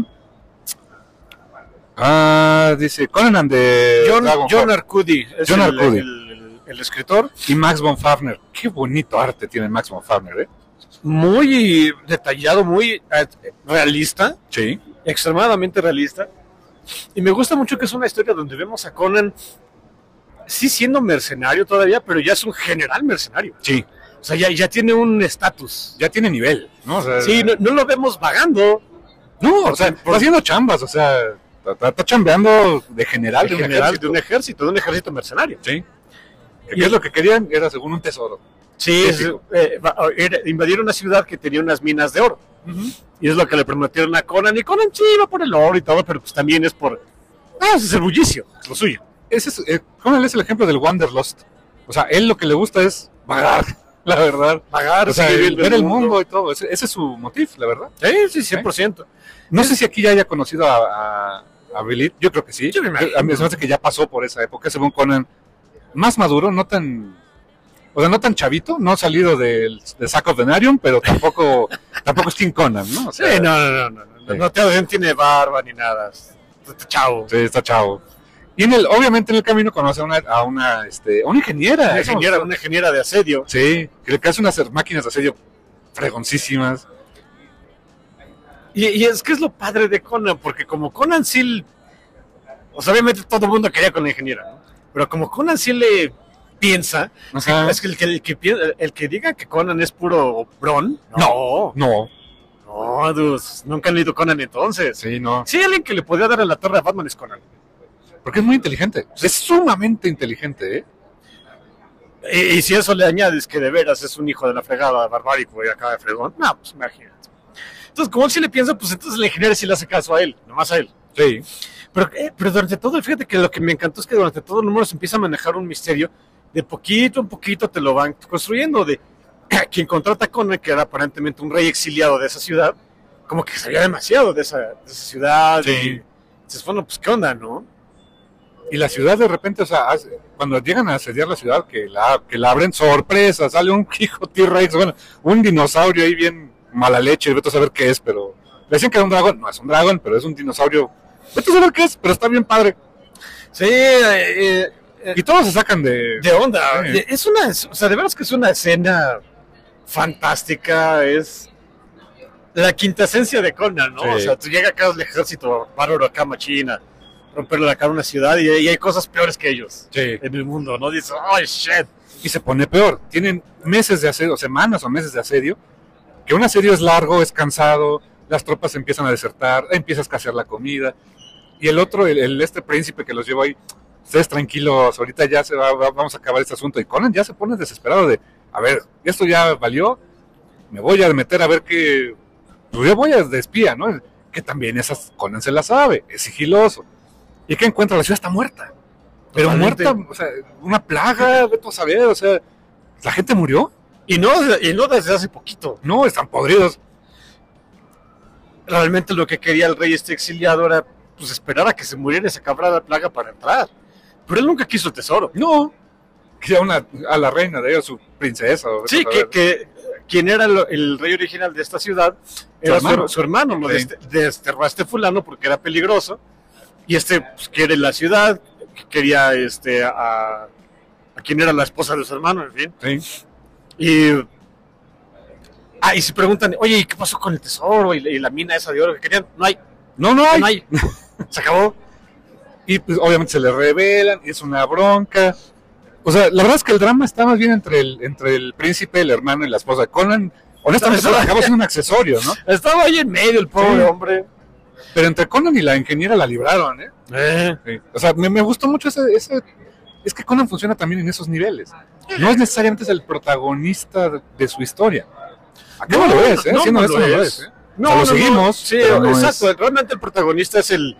Ah, dice Conan and the John, Dragon John Heart. Arcudi es John el, Arcudi. el- el- el escritor. Y Max von Fafner. Qué bonito arte tiene Max von Fafner, ¿eh? Muy detallado, muy eh, realista, Sí. extremadamente realista. Y me gusta mucho que es una historia donde vemos a Conan, sí siendo mercenario todavía, pero ya es un general mercenario. Sí. O sea, ya, ya tiene un estatus. Ya tiene nivel, ¿no? O sea, Sí, no, no lo vemos vagando. no, o sea, por- está haciendo chambas, o sea, está, está chambeando de general de, De un general ejército. de un ejército, de un ejército mercenario. Sí. Que qué es lo que querían, era según un tesoro. Sí, es, Típico. eh, va- era- invadieron una ciudad que tenía unas minas de oro. Y es lo que le prometieron a Conan. Y Conan sí iba por el oro y todo, pero pues también es por... Ah, es el bullicio, es lo suyo. Ese es, eh, Conan es el ejemplo del Wanderlust. O sea, él lo que le gusta es vagar, la verdad. Pagar, O sea, seguir el- ver el mundo y todo. Ese, ese es su motif, la verdad. Sí, sí, cien por ciento. No sé si aquí ya haya conocido a, a, a Belit. Yo creo que sí. Yo me imagino. A mí se me hace que ya pasó por esa época, según Conan. Más maduro, no tan... O sea, no tan chavito, no salido del de Sack of Denarium, pero tampoco tampoco es King Conan, ¿no? O Sí, sea, no, no, no, no. No, Sí. no, te- no tiene barba ni nada. Está chavo. Sí, está chavo. Y en el, obviamente en el camino conoce a una, a una, este, a una ingeniera. Una eso, ingeniera, una ingeniera de asedio. Sí, que le hace unas máquinas de asedio fregoncísimas. Y, y es que es lo padre de Conan, porque como Conan sí... O sea, obviamente todo el mundo quería con la ingeniera, ¿no? Pero como Conan sí le piensa... Ajá. Es que el que, el que, pi- el que diga que Conan es puro bron... No, No, no, dudes, nunca han leído Conan entonces. sí, no. Sí, alguien que le podría dar a la torre a Batman es Conan. Porque es muy inteligente. Es sumamente inteligente, ¿eh? Y, y si eso le añades que de veras es un hijo de la fregada barbárico y acá de fregón, no, pues imagínate. Entonces, como él sí le piensa, pues entonces la ingeniera sí le hace caso a él, nomás a él. Sí. Pero, eh, pero durante todo, fíjate que lo que me encantó es que durante todo el número se empieza a manejar un misterio, de poquito en poquito te lo van construyendo, de quien contrata a Conan, que era aparentemente un rey exiliado de esa ciudad, como que sabía demasiado de esa, de esa ciudad. Sí. Y dices, bueno, pues qué onda, ¿no? Y la ciudad de repente, o sea, hace- cuando llegan a asediar la ciudad, que la, que la abren, sorpresa, sale un hijo T-Rex, bueno, un dinosaurio ahí bien mala leche, vete a saber qué es, pero le decían que era un dragón, no es un dragón, pero es un dinosaurio, vete a saber qué es, pero está bien padre. Sí, eh, eh, Y todos se sacan de... de onda. Sí. Es una, o sea, de veras que es una escena fantástica, es la quinta esencia de Conan, ¿no? Sí. O sea, tú llegas acá al ejército bárbaro acá machina, romperle la cara a una ciudad y, y hay cosas peores que ellos Sí. en el mundo, ¿no? Dices, oh, shit. Y se pone peor. Tienen meses de asedio, semanas o meses de asedio, que un asedio es largo, es cansado, las tropas empiezan a desertar, empieza a escasear la comida. Y el otro, el, el- este príncipe que los llevó ahí, ustedes tranquilos, ahorita ya se va, va- vamos a acabar este asunto. Y Conan ya se pone desesperado de, a ver, esto ya valió, me voy a meter a ver qué, pues yo voy a de espía, ¿no? Que también esas, Conan se la sabe, es sigiloso. ¿Y qué encuentra? La ciudad está muerta. Pero Totalmente. muerta, o sea, una plaga, vete a saber, o sea, ¿la gente murió? Y no, y no desde hace poquito. No, están podridos. Realmente lo que quería el rey este exiliado era pues esperar a que se muriera esa cabrada plaga para entrar. Pero él nunca quiso el tesoro. No, que a, una, a la reina de ellos, su princesa. o vete Sí, a que, saber. que quien era el, el rey original de esta ciudad era su hermano. hermano, su, hermano lo Sí. dest- desterró a este fulano porque era peligroso. Y este pues, quiere la ciudad, que quería este, a, a quien era la esposa de su hermano, en fin. Sí. Y, ah, y se preguntan, oye, ¿y qué pasó con el tesoro y, la- y la mina esa de oro que querían? No hay, No, no hay. no hay. Se acabó. Y pues obviamente se le revelan, es una bronca. O sea, la verdad es que el drama está más bien entre el, entre el príncipe, el hermano y la esposa. Conan, honestamente, solo acabó siendo un accesorio, ¿no? Estaba ahí en medio el pobre Sí. hombre. Pero entre Conan y la ingeniera la libraron, ¿eh? Eh. Sí. O sea, me, me gustó mucho ese, ese... Es que Conan funciona también en esos niveles. No es necesariamente el protagonista de, de su historia. Acá no, No, lo es, ¿eh? no, Siendo no honesto, lo no lo es. es, ¿eh? No, O sea, lo no, no. seguimos, Sí, pero no exacto. es- Realmente el protagonista es el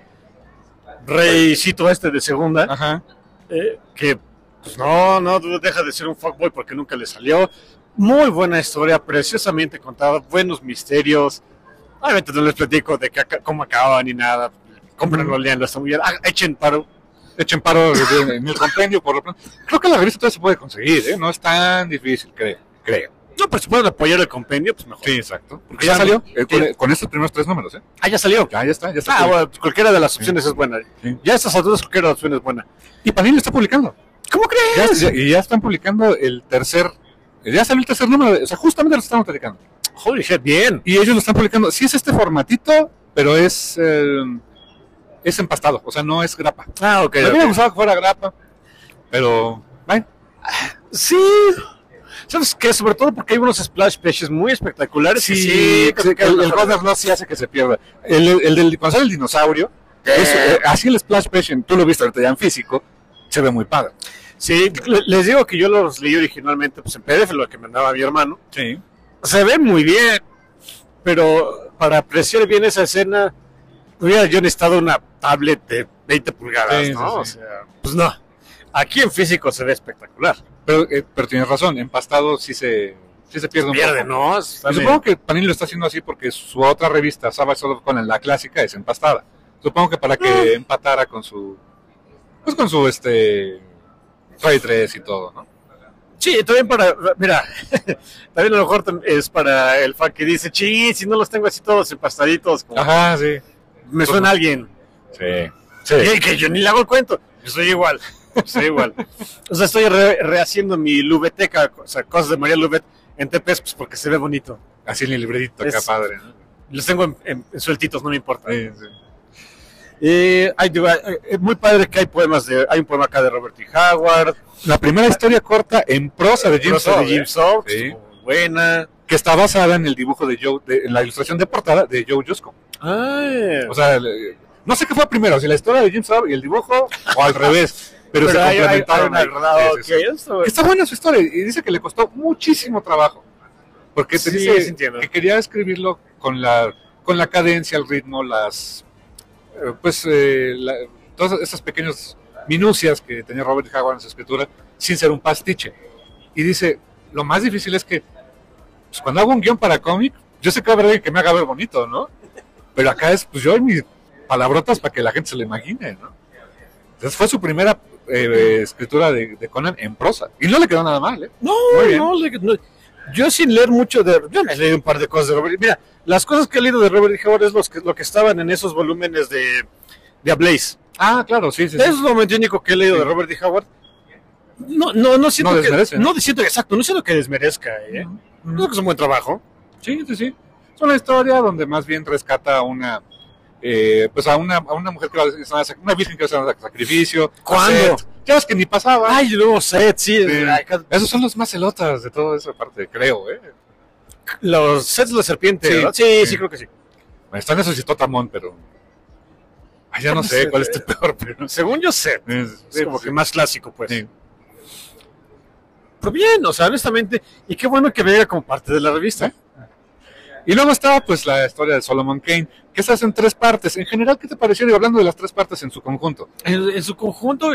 reycito este de segunda, Ajá. eh, que pues no, no deja de ser un fuckboy porque nunca le salió. Muy buena historia, preciosamente contada, buenos misterios. Obviamente no les platico de que, cómo acaban ni nada. Cómprenlo, leanlo, está muy bien. Ah, echen paro. Echen paro en el compendio, por lo pronto. Creo que la revista todavía se puede conseguir, ¿eh? No es tan difícil, creo. creo. No, pues si pueden apoyar el compendio, pues mejor. Sí, exacto. Porque ya salió eh, con, con estos primeros tres números, ¿eh? Ah, ya salió. Ya, ya está, ya está. Ah, bueno, pues cualquiera de las opciones es buena. Sí. Ya a estas alturas cualquiera de las opciones es buena. Y Panini lo está publicando. ¿Cómo Ya, crees? ya- y ya están publicando el tercer. Ya salió el tercer número, o sea, justamente lo estamos publicando. Holy shit, bien. Y ellos lo están publicando. Sí es este formatito, pero es eh, es empastado, o sea, no es grapa. Ah, ok. A mí me gustaba que fuera grapa, pero bueno, Sí. ¿Sabes qué? Sobre todo porque hay unos splash pages muy espectaculares. que sí, sí, sí, que- el, el Runner no sí hace que se pierda. El, el del cuando sale el dinosaurio, es, eh, así el splash page, en- tú lo viste ahorita ya en físico, se ve muy padre. Sí, le- les digo que yo los leí originalmente pues en P D F, lo que mandaba mi hermano. Sí. Se ve muy bien, pero para apreciar bien esa escena, hubiera yo necesitado una tablet de veinte pulgadas, Sí, ¿no? sí, sí. O sea, pues no. Aquí en físico se ve espectacular. Pero, eh, pero tienes razón, empastado sí se, sí se pierde un Pierde, poco. ¿no? Y supongo que Panini lo está haciendo así porque su otra revista, Savage Solo Conan, la clásica, es empastada. Supongo que para que empatara con su, pues con su, este, Ray tres y todo, ¿no? Sí, también para, mira, también a lo mejor tam- es para el fan que dice, sí, si no los tengo así todos empastaditos, como, Ajá, sí. me suena a alguien. Sí. Sí. Y que yo ni le hago el cuento, yo soy igual, soy igual. O sea, estoy re- rehaciendo mi Lubeteca, o sea, cosas de María Lubet en T P S, pues porque se ve bonito. Así en el libretito, acá Es- padre, ¿no? Los tengo en, en- en sueltitos, no me importa. Sí, sí. Eh, hay, digo, eh, es muy padre que hay poemas de, hay un poema acá de Robert E. Howard, La primera historia corta en prosa de Jim prosa Saw, de Jim ¿eh? Saw, Sí. muy buena. Que está basada en el dibujo de Joe, de, en la ilustración de portada de Joe Jusko. Ah, O sea, le- no sé qué fue primero, si la historia de Jim Saw y el dibujo, o al revés. Pero, pero se hay, hay, hay complementaron. una ahí. verdad, Sí, sí, ok, sí. eso, Está buena su historia y dice que le costó muchísimo trabajo. Porque te Sí, dice sí entiendo. que quería escribirlo con la, con la cadencia, el ritmo, las. eh, Pues eh, la- todas esas pequeñas minucias que tenía Robert Howard en su escritura, sin ser un pastiche. Y dice: lo más difícil es que pues, cuando hago un guión para cómic, yo sé que va a haber alguien que me haga ver bonito, ¿no? Pero acá es, pues yo y mis palabrotas para que la gente se lo imagine, ¿no? Entonces fue su primera eh, escritura de, de Conan en prosa. Y no le quedó nada mal, ¿eh? No, Muy bien. no, le- no. Yo sin leer mucho de... Yo me he leído un par de cosas de Robert. Mira, las cosas que he leído de Robert E. Howard es los que, lo que estaban en esos volúmenes de, de A Blaze. Ah, claro, sí, sí. sí. Eso es lo más único que he leído Sí. de Robert E. Howard. No, no, no siento No que... desmerece, No, ¿no? siento, exacto, no siento que desmerezca, ¿eh? Mm. Creo que es un buen trabajo. Sí, sí, sí. Es una historia donde más bien rescata a una, eh, pues a una, a una mujer que va a hacer, una virgen que va a hacer sacrificio. a ¿Cuándo? Seth. Ya ves que ni pasaba. Ay, luego Seth, sí. Sí. ay, ca- Esos son los más celotas de toda esa parte, creo, ¿eh? los Sets de la serpiente, Sí, ¿verdad? Sí, sí, sí. creo que sí. Están esos y Totamón, pero. Ay, ya no No sé sé, cuál es eh. el peor, pero. Según yo, Seth. Es, Es como sí. que más clásico, pues. Sí. Pero bien, o sea, honestamente, y qué bueno que venga como parte de la revista. ¿Eh? Y luego está, pues, la historia de Solomon Kane, que se hace en tres partes. En general, ¿qué te pareció? Y hablando de las tres partes en su conjunto. En, en su conjunto,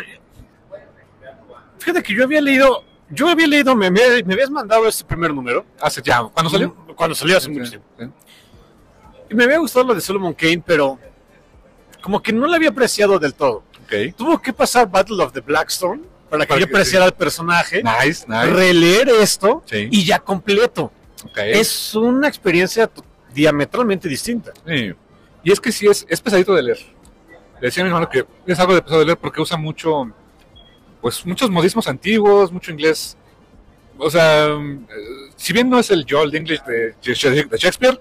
fíjate que yo había leído, yo había leído, me, me, me habías mandado este primer número. Hace ya, ¿cuándo salió? Cuando salió hace mucho Sí, tiempo. sí. Y me había gustado lo de Solomon Kane, pero como que no lo había apreciado del todo. Ok. Tuvo que pasar Battle of the Blackstone para que Para yo que- apreciara al personaje, Nice, nice. releer esto Sí. y ya completo. Ok. Es una experiencia t- diametralmente distinta. Sí. Y es que sí, es, es pesadito de leer. Le decía a mi hermano que es algo de pesado de leer porque usa mucho, pues muchos modismos antiguos, mucho inglés. O sea, eh, si bien no es el Joel de English de, de Shakespeare,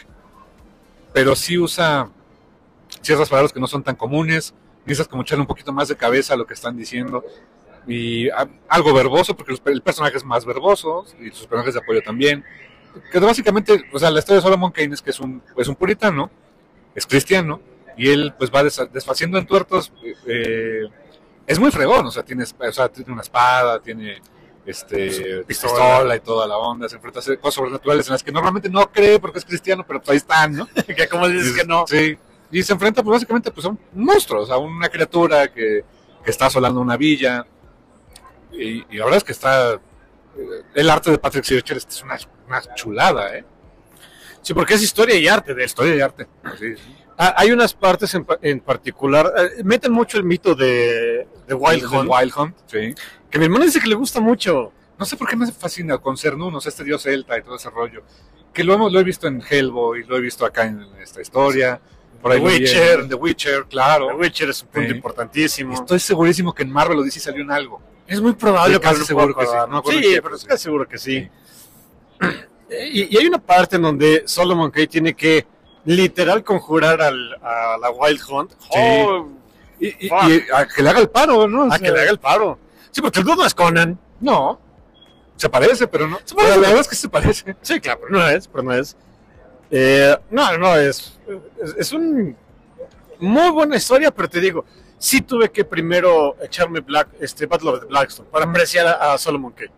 pero sí usa ciertas palabras que no son tan comunes. Necesitas como echarle un poquito más de cabeza a lo que están diciendo. y a, algo verboso, porque los, el personaje es más verboso, y sus personajes de apoyo también. Que básicamente, o sea, la historia de Solomon Kane es que es un, es un puritano, es cristiano, y él pues va des, desfaciendo en tuertos. Eh, es muy fregón, o sea, tiene, o sea, tiene una espada, tiene este pistola. pistola y toda la onda, se enfrenta a cosas sobrenaturales en las que normalmente no cree porque es cristiano, pero pues ahí están, ¿no? Que como dices que no. Sí, y se enfrenta pues básicamente pues a un monstruo, o sea, una criatura que, que está asolando una villa, y, y la verdad es que está, el arte de Patrick Zircher es una, una chulada, ¿eh? Sí, porque es historia y arte de esto. Historia y arte, sí, sí. Ah, hay unas partes en, en particular, eh, meten mucho el mito de, de Wild Hunt, Wild Hunt, sí. Que mi hermano dice que le gusta mucho. No sé por qué me fascina con Cernunnos, este dios celta y todo ese rollo. Que lo, hemos, lo he visto en Hellboy, lo he visto acá en esta historia. Por ahí The Witcher. En The Witcher, claro. The Witcher es un punto sí. importantísimo. Estoy segurísimo que en Marvel o D C salió en algo. Es muy probable, Estoy casi no seguro puedo que sí. acordar, No me acuerdo sí, qué, pero sí. casi seguro que sí. Y, y hay una parte en donde Solomon Kane tiene que literal conjurar al, a la Wild Hunt. Sí. Oh, Y, y, y a que le haga el paro, ¿no? O a sea, que le haga el paro. Sí, porque el dude no es Conan. No. Se parece, pero no. Se parece, la pero- verdad es que se parece. Sí, claro, pero no es, pero no es. Eh, no, no, es, es, es un muy buena historia, pero te digo, sí tuve que primero echarme Black, este, Battle of the Blackstone para apreciar a, a Solomon Kane.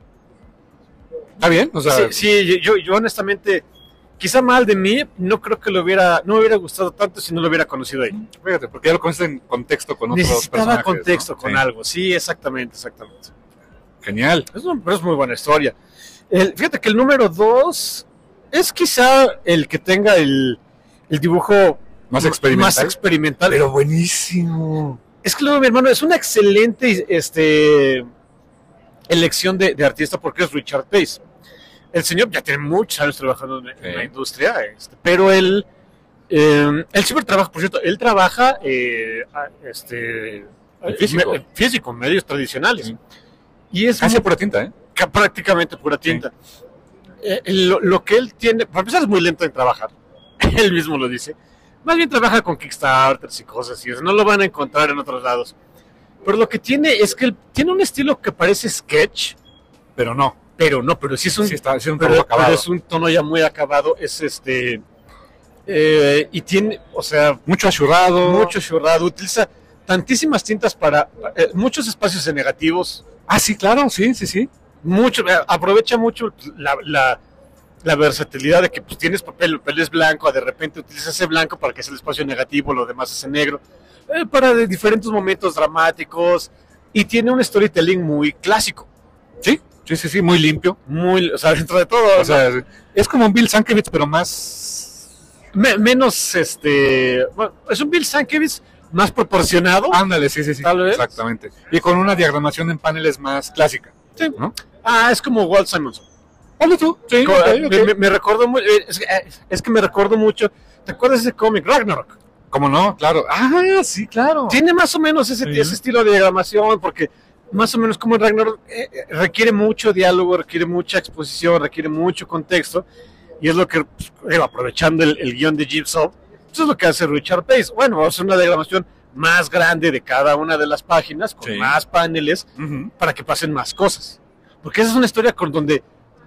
Está bien, o sea, Sí, sí, yo, yo honestamente, quizá mal de mí, no creo que lo hubiera, no me hubiera gustado tanto si no lo hubiera conocido ahí. fíjate, porque ya lo conoces en contexto con otros Necesitaba personajes, contexto ¿no? con Sí. algo, sí, exactamente, exactamente. Genial. Es, un- pero es muy buena historia. El- fíjate que el número dos es quizá el que tenga el, el dibujo Más experimental. más experimental. Pero buenísimo. Es que luego, mi hermano, es una excelente este, elección de, de artista porque es Richard Pace. El señor ya tiene muchos años trabajando en, en Sí. la industria, este, pero él, eh, él siempre trabaja, por cierto, él trabaja eh, a- este, En físico. me- físico, medios tradicionales. Sí. Y es Casi muy- pura tinta, ¿eh? ca- prácticamente pura tinta. Eh, lo, lo que él tiene, para empezar, es muy lento en trabajar. Él mismo lo dice. Más bien trabaja con Kickstarters y cosas así. O sea, no lo van a encontrar en otros lados. Pero lo que tiene es que él tiene un estilo que parece sketch, Pero no. pero no, pero sí es un, Sí, está, sí, un pero, trabajo pero acabado. es un tono ya muy acabado. Es este. eh, y tiene, o sea, Mucho achurrado. mucho chorrado. Utiliza tantísimas tintas para. eh, muchos espacios en negativos. Ah, sí, claro, sí, sí, sí. Mucho, eh, aprovecha mucho la, la, la versatilidad de que pues tienes papel, el papel es blanco, de repente utilizas ese blanco para que sea el espacio negativo, lo demás es en negro, eh, para de diferentes momentos dramáticos, y tiene un storytelling muy clásico, Sí, sí, sí, sí, muy limpio. muy, o sea, dentro de todo, O sea, es como un Bill Sienkiewicz, pero más... me- menos, este, bueno, es un Bill Sienkiewicz más proporcionado. Ándale, sí, sí, sí. Tal vez. Exactamente. Y con una diagramación en paneles más clásica. Sí. ¿No? Ah, es como Walt Simonson. Hazlo tú. Sí, Co- ok, me, ok. me- me recuerdo muy, eh, es, que, eh, es que me recuerdo mucho, ¿te acuerdas de ese cómic, Ragnarok? ¿Cómo no? Claro. Ah, sí, claro. Tiene más o menos ese, Sí. ese estilo de diagramación, porque más o menos como en Ragnarok eh, eh, requiere mucho diálogo, requiere mucha exposición, requiere mucho contexto, y es lo que, pues, digo, aprovechando el, el guión de Jigsaw, pues es lo que hace Richard Pace. Bueno, vamos a hacer una diagramación más grande de cada una de las páginas, con Sí. más paneles, Ujú. para que pasen más cosas. Porque esa es una historia con donde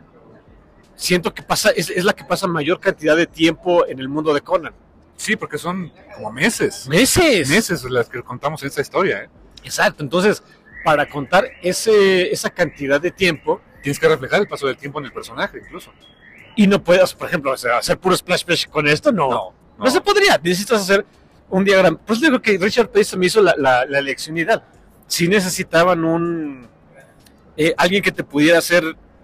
siento que pasa, es, es la que pasa mayor cantidad de tiempo en el mundo de Conan. Sí, porque son como meses. ¡Meses! Meses las que contamos en esta historia, ¿eh? Exacto, entonces, para contar ese, esa cantidad de tiempo, Tienes que reflejar el paso del tiempo en el personaje, incluso. y no puedas, por ejemplo, o sea, hacer puro splash splash con esto, no. No, no. se podría, necesitas hacer un diagrama. Pues digo que Richard Pace me hizo la, la, la elección ideal. Si necesitaban un... eh, alguien que te pudiera hacer,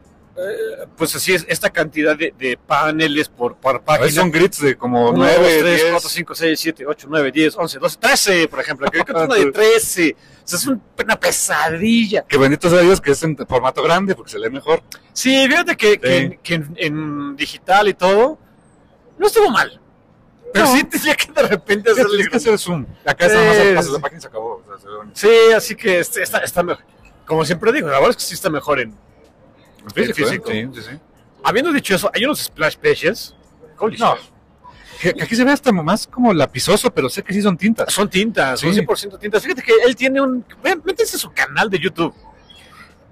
eh, pues así es, esta cantidad de, de paneles por, por A veces página. son grids de como uno, dos, nueve, tres, diez. cuatro, cinco, seis, siete, ocho, nueve, diez, once, doce, trece, por ejemplo. Que es una de trece. O sea, es un- una pesadilla. Que bendito sea Dios que es en formato grande porque se lee mejor. Sí, fíjate que, que, Sí. en, que en- en digital y todo, no estuvo mal. Pero No. sí tenía que de repente Tienes hacerle... que hacer zoom. Acá está Sí, más pasas sí. la página y se acabó. O sea, se ve bonito. Sí, así que este- está, está mejor. Como siempre digo, la verdad es que sí está mejor en... En físico, físico. ¿eh? Sí, sí, sí. Habiendo dicho eso, hay unos splash pages. Holy No. shit. Que, que aquí se ve hasta más como lapizoso, pero sé que sí son tintas. Son tintas, son Sí. cien por ciento tintas. Fíjate que él tiene un... ven, Métanse a su canal de YouTube.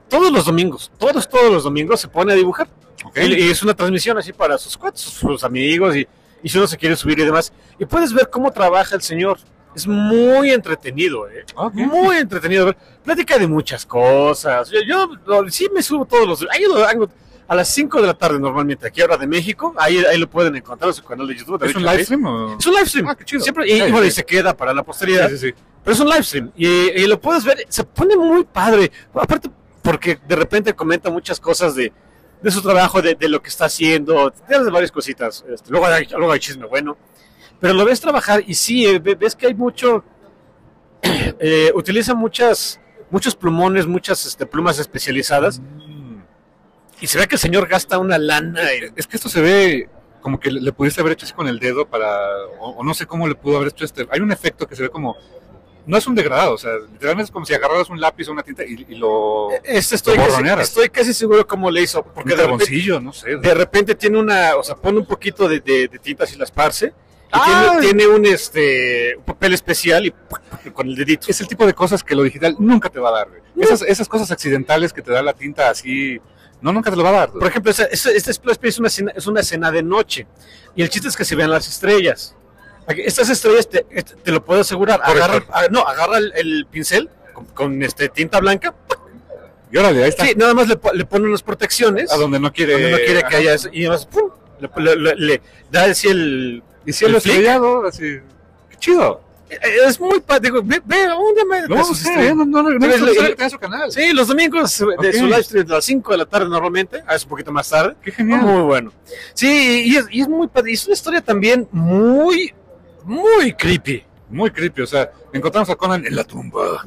todos los domingos, todos, todos los domingos se pone a dibujar. Okay. Y, y es una transmisión así para sus cuates, sus, sus amigos, y, y si uno se quiere subir y demás. Y puedes ver cómo trabaja el señor. Es muy entretenido, ¿eh? Okay. Muy entretenido. Ver. Platica de muchas cosas. Yo, yo lo- sí me subo todos los... Ahí lo hago a las cinco de la tarde normalmente, aquí hora de México. Ahí, ahí lo pueden encontrar en su canal de YouTube. ¿Es un live stream o...? Es un live stream. Ah, qué chido. Siempre, y, Sí, y bueno, sí. y se queda para la posteridad. Sí, sí, sí. Pero es un live stream y, y lo puedes ver, se pone muy padre. Aparte, porque de repente comenta muchas cosas de, de su trabajo, de, de lo que está haciendo, de varias cositas. Este, luego, hay, luego hay chisme bueno. Pero lo ves trabajar y sí, eh, ve- ves que hay mucho. eh, utiliza muchas, muchos plumones, muchas este, plumas especializadas. Mm. Y se ve que el señor gasta una lana. en- Es que esto se ve como que le, le pudiste haber hecho así con el dedo para... O, o no sé cómo le pudo haber hecho este... Hay un efecto que se ve como... No es un degradado, o sea, literalmente es como si agarraras un lápiz o una tinta y, y lo... Este estoy, Lo casi, borronearas. estoy casi seguro cómo le hizo. Porque un de repente, carboncillo, no sé. de repente tiene una, o sea, pone un poquito de, de, de tintas y la esparce. Y ¡Ay! tiene, tiene un este un papel especial y ¡puc! Con el dedito. Es el tipo de cosas que lo digital nunca te va a dar, güey. Esas, esas cosas accidentales que te da la tinta así... No, nunca te lo va a dar. Por ejemplo, esa- esa- este splash page es una, escena, es una escena de noche. Y el chiste es que se vean las estrellas. Aquí, estas estrellas, te, este- te lo puedo asegurar. Correcto. Agarra, ah, no, agarra el, el pincel con, con, este, tinta blanca. Y órale, ahí está. Sí, nada más le, po- le pone unas protecciones. A donde no quiere... donde no quiere que Ajá. haya eso. Y además, ¡pum! Le, le- le- le da así el... Y cielo el flick. estrellado, así... ¡Qué chido! Eh, Es muy padre. Digo, ve, ve, un día me- No, de no sus sé, streams. no, no, no, no, Sí, no, es- no sabía es- que tenía su canal. Sí, los domingos de Ok. su live stream a las cinco de la tarde normalmente, a veces un poquito más tarde. Qué genial. Muy bueno. Sí, y es, y es muy padre. Y es una historia también muy, muy creepy. Muy creepy, o sea, encontramos a Conan en la tumba.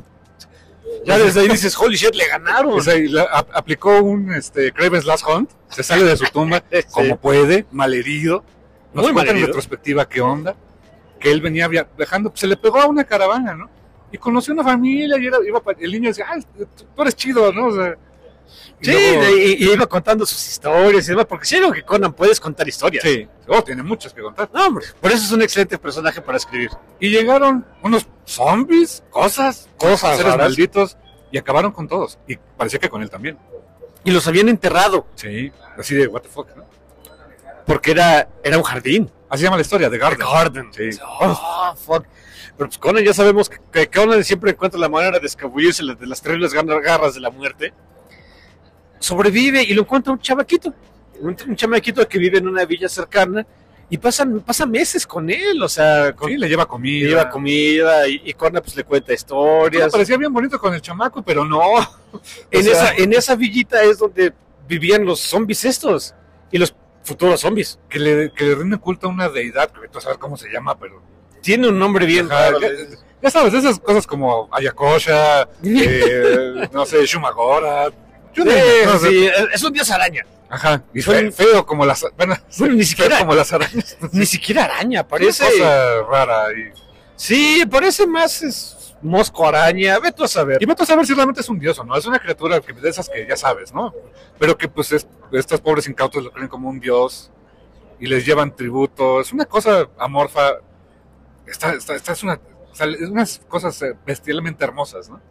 Ya desde ahí dices, holy shit, le ganaron. O sea, y la- a- aplicó un este, Kraven's Last Hunt, se sale de su tumba Sí. como puede, malherido. Nos Muy cuenta en malherido. retrospectiva qué onda, que él venía via- viajando, pues, se le pegó a una caravana, ¿no? Y conoció una familia y era, iba pa- el niño decía, ah, tú eres chido, ¿no? O sea, y Sí, luego- y, y iba contando sus historias y demás, porque si hay algo que Conan puedes contar historias. sí, oh, tiene muchas que contar. No, hombre, por eso es un excelente personaje para escribir. Y llegaron unos zombies, cosas, Cosas seres raras. malditos, y acabaron con todos. Y parecía que con él también. Y los habían enterrado, Sí, así de, what the fuck, ¿no? porque era, era un jardín. Así se llama la historia, The Garden. The Garden. Sí. Oh, fuck. Pero pues Conan ya sabemos que, que Conan siempre encuentra la manera de escabullirse de las terribles gar- garras de la muerte. Sobrevive y lo encuentra un chavaquito. Un, un chamaquito que vive en una villa cercana y pasan, pasa meses con él, o sea, con, Sí, le lleva comida. le lleva comida y, y Conan pues le cuenta Bueno, historias. parecía bien bonito con el chamaco, pero no. En, O sea, esa, en esa villita es donde vivían los zombies estos y los futuros zombies. que le, que le rinde culto a una deidad, que tú sabes cómo se llama, pero... Tiene un nombre bien Ajá, raro. ya, ya sabes, esas cosas como Ayakosha, eh, no sé, Shumagora. yo Sí, no sé. sí, es un dios araña. Ajá, y Son- fe- feo como las... Bueno, Bueno, ni feo siquiera, como las arañas. ni siquiera araña, Parece... parece. cosa rara. Y, Sí, parece más es mosco araña, ve tú a saber. y vete a saber si realmente es un dios o no. Es una criatura que, de esas que ya sabes, ¿no? Pero que pues es- estos pobres incautos lo creen como un dios y les llevan tributo. Es una cosa amorfa. Esta, esta, esta es una... O sea, es unas cosas eh, bestialmente hermosas, ¿no?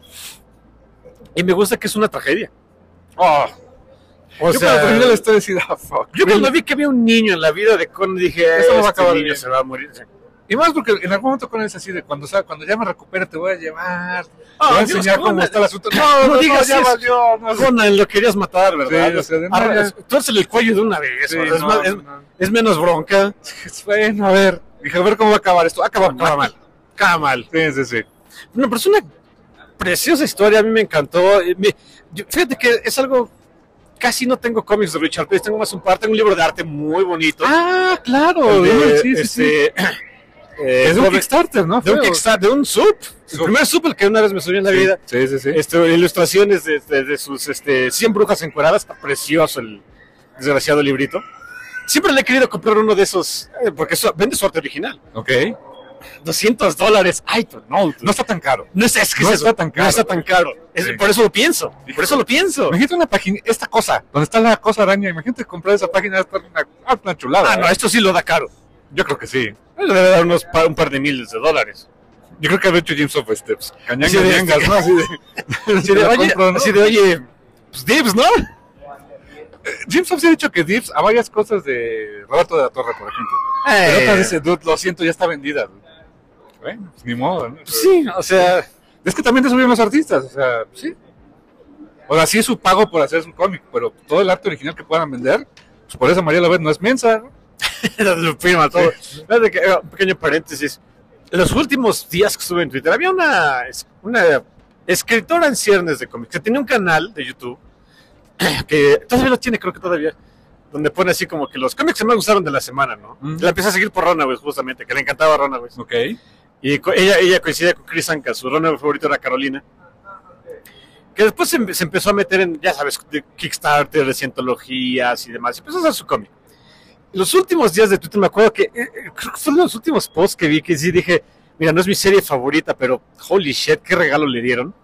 Y me gusta que es una tragedia. Oh, O yo sea, cuando terminé la historia decía, ah, fuck. yo cuando vi que había un niño en la vida de Conan dije, Esto no va a este acabar niño bien. se va a morir. Y más porque en algún momento con él es así de cuando, sa- cuando ya me recupere te voy a llevar, te Ah, voy a Dios, enseñar cómo Conan. está el asunto. No, No digas ya eso. valió, no, Conan, lo querías matar, ¿verdad? Sí, o sea, de Arra- manera- Tuércele el cuello de una vez. sí, o sea, es, no, más- es- no. es menos bronca. Es bueno, a ver, dije, a ver cómo va a acabar esto. Acaba, acaba mal. Acaba mal. Sí, sí, sí. No, pero es una preciosa historia, a mí me encantó. Eh, me- yo- fíjate que es algo... Casi no tengo cómics de Richard Price, tengo más un par, tengo un libro de arte muy bonito. Ah, claro. El de, sí, sí, sí. este, eh, Es de un Robert- Kickstarter, ¿no? de un Feo. Kickstarter, de un sub. El Sub. primer sub el que una vez me subió en la Sí, vida. Sí, sí, sí. Este, ilustraciones de, de- de sus este, cien brujas encueradas, está precioso el desgraciado librito. Siempre le he querido comprar uno de esos, eh, porque eso, vende su arte original. Ok. doscientos dólares. Ay, no, No está tan caro. no es, es que no es está eso, tan no caro. está tan caro. Es- Sí. Por eso lo pienso, por eso lo pienso. Imagínate una página, esta cosa, donde está la cosa araña. Imagínate comprar esa página, va a estar una, ah, una chulada. Ah, no, ¿eh? esto sí lo da caro. Yo creo que sí. Le debe dar unos pa- un par de miles de dólares. Yo creo que había hecho James of Steps. Así Cañangas, de- ñangas, ¿no? Así de. Así de, la oye, compro, ¿no? así de, oye, Pues Dibs, ¿no? Jim Soft se ha dicho que Dips a varias cosas de Roberto de la Torre, por ejemplo. Eh. Pero otras dice, dude, lo siento, ya está vendida. Bueno, pues ni modo, ¿no? Sí, o sea... Es que también te subieron los artistas, o sea, sí. O sea, sí es su pago por hacer su cómic, pero todo el arte original que puedan vender, pues por eso María Lovett no es mensa, ¿no? Lo firma todo. Fíjate que, eh, un pequeño paréntesis. En los últimos días que estuve en Twitter, había una, una escritora en ciernes de cómics que tenía un canal de YouTube que todavía lo tiene, creo que todavía, donde pone así como que los cómics que me gustaron de la semana, ¿no? Mm. La empecé a seguir por Runaways, justamente, que le encantaba Runaways. Ok. Y ella, ella coincidía con Chris Anka, su Runaway favorito era Carolina. Que después se, se empezó a meter en, ya sabes, de Kickstarter, de cientologías y demás. Y empezó a hacer su cómic. Los últimos días de Twitter me acuerdo que, eh, creo que fueron los últimos posts que vi que sí dije, mira, no es mi serie favorita, pero holy shit, qué regalo le dieron.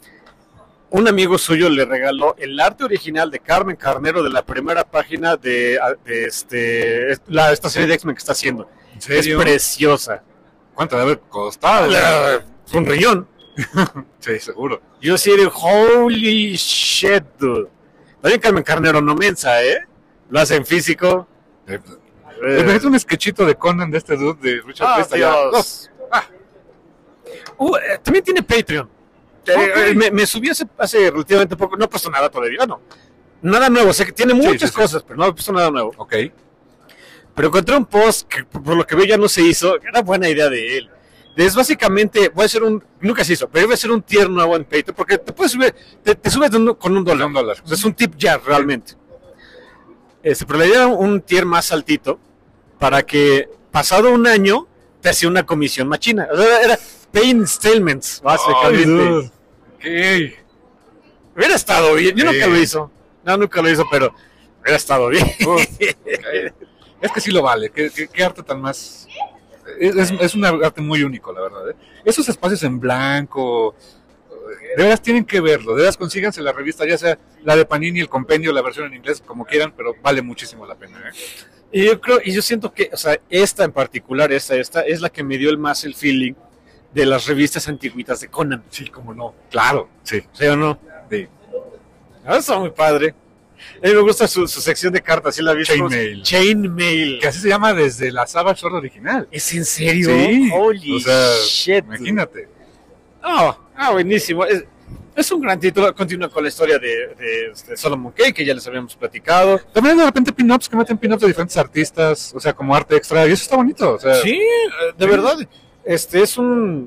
Un amigo suyo le regaló el arte original de Carmen Carnero de la primera página de, de este, la, esta serie de X-Men que está haciendo. ¿En serio? Es preciosa. ¿Cuánto debe haber costado? Uh, un riñón. Sí, seguro. Yo sí de holy shit, dude. También Carmen Carnero no mensa, ¿eh? Lo hace en físico. Eh, eh. Es un sketchito de Conan de este dude de Richard Ah, Priest. Dios. Ah. Uh, eh, también tiene Patreon. Okay. Eh, me, me subí hace, hace relativamente poco. No he puesto nada todavía, no. Nada nuevo. Sé que tiene muchas sí, sí, cosas, sí. pero no he puesto nada nuevo. Ok. Pero encontré un post que por lo que veo ya no se hizo. Era buena idea de él. Es básicamente, voy a hacer un, nunca se hizo, pero voy a hacer un tier nuevo en Patreon, porque te puedes subir, te, te subes de un, con un dólar. Un dólar. O sea, es un tip ya, realmente. Este, pero le dieron un tier más altito, para que, pasado un año, te hacía una comisión machina. O sea, era pay installments, básicamente. Okay. Hubiera estado bien, yo sí. nunca lo hizo. No, nunca lo hizo, pero hubiera estado bien. Uf, okay. Es que sí lo vale, qué, qué, qué arte tan más... Es, es un arte muy único, la verdad, ¿eh? Esos espacios en blanco, de veras tienen que verlo, de veras consíganse la revista, ya sea la de Panini, el compendio, la versión en inglés, como quieran, pero vale muchísimo la pena, ¿eh? Y yo creo, y yo siento que, o sea, esta en particular, esta, esta, es la que me dio el más el feeling de las revistas antiguitas de Conan. Sí, cómo no. Claro, sí. ¿Sí o no? Sí. Eso está muy padre. A mí me gusta su, su sección de cartas, ¿sí la viste? Chainmail. Chainmail. Que así se llama desde la Savage Sword original. ¿Es en serio? Sí. Holy o sea, shit. Imagínate. Oh, ah, buenísimo. Es, es un gran título. Continúa con la historia de, de, de Solomon Kane, que ya les habíamos platicado. También de repente pin-ups que meten pin-ups de diferentes artistas, o sea, como arte extra, y eso está bonito. O sea, sí, de sí. verdad. Este es un...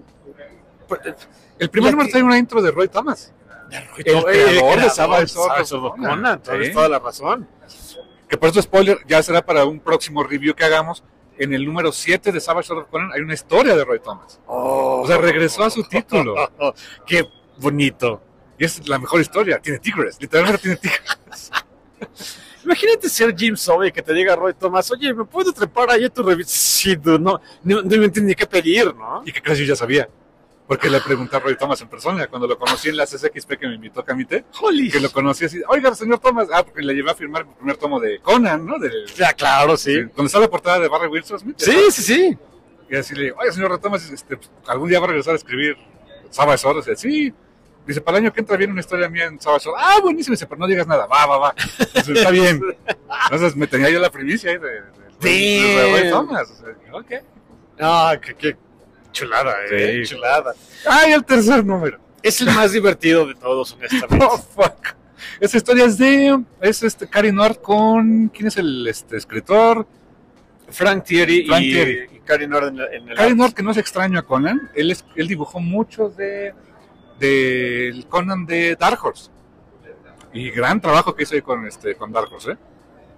El primer número trae una intro de Roy Thomas. De Roy el, el creador el de Savage Sword of Conan. Tienes toda la razón. Que por eso, spoiler, ya será para un próximo review que hagamos. En el número siete de Savage Sword of Conan hay una historia de Roy Thomas. Oh, o sea, regresó a su título. Oh, oh, oh, qué bonito. Y es la mejor historia. Tiene tigres, literalmente tiene tigres. Imagínate ser Jim Sobey que te diga Roy Thomas, oye, ¿me puedo trepar ahí a tu revista? Sí, dude, no, no, no me entiendo ni qué pedir, ¿no? Y que casi yo ya sabía. Porque le pregunté a Roy Thomas en persona, cuando lo conocí en la C C X P que me invitó a Camite, Holy que lo conocí así, oiga, señor Thomas, ah, porque le llevé a firmar el primer tomo de Conan, ¿no? Del, ya, claro, sí. De, donde está la portada de Barry Wilson Smith. Sí, sí, sí. Y así le digo, oiga, señor Thomas, este, ¿algún día va a regresar a escribir Savage Sword? Dice, sí. Dice, para el año que entra viene una historia mía en Savage Sword. Ah, buenísimo. Dice, pero no digas nada, va, va, va. Dice, está bien. Entonces me tenía yo la primicia ahí de, de, de, de Roy Thomas. O sea, ok. Ah, qué, qué chulada, eh. Sí. Chulada. Ay, el tercer número. Es el más divertido de todos, honestamente. Oh, fuck. Esa historia es de, es este, Cary Nord con, ¿quién es el este, escritor? Frank Thierry, Frank y, Thierry. y Cary Nord en, en el Cary Nord, que no es extraño a Conan, él, es, él dibujó mucho de, del de Conan de Dark Horse. Y gran trabajo que hizo ahí con, este, con Dark Horse, ¿eh?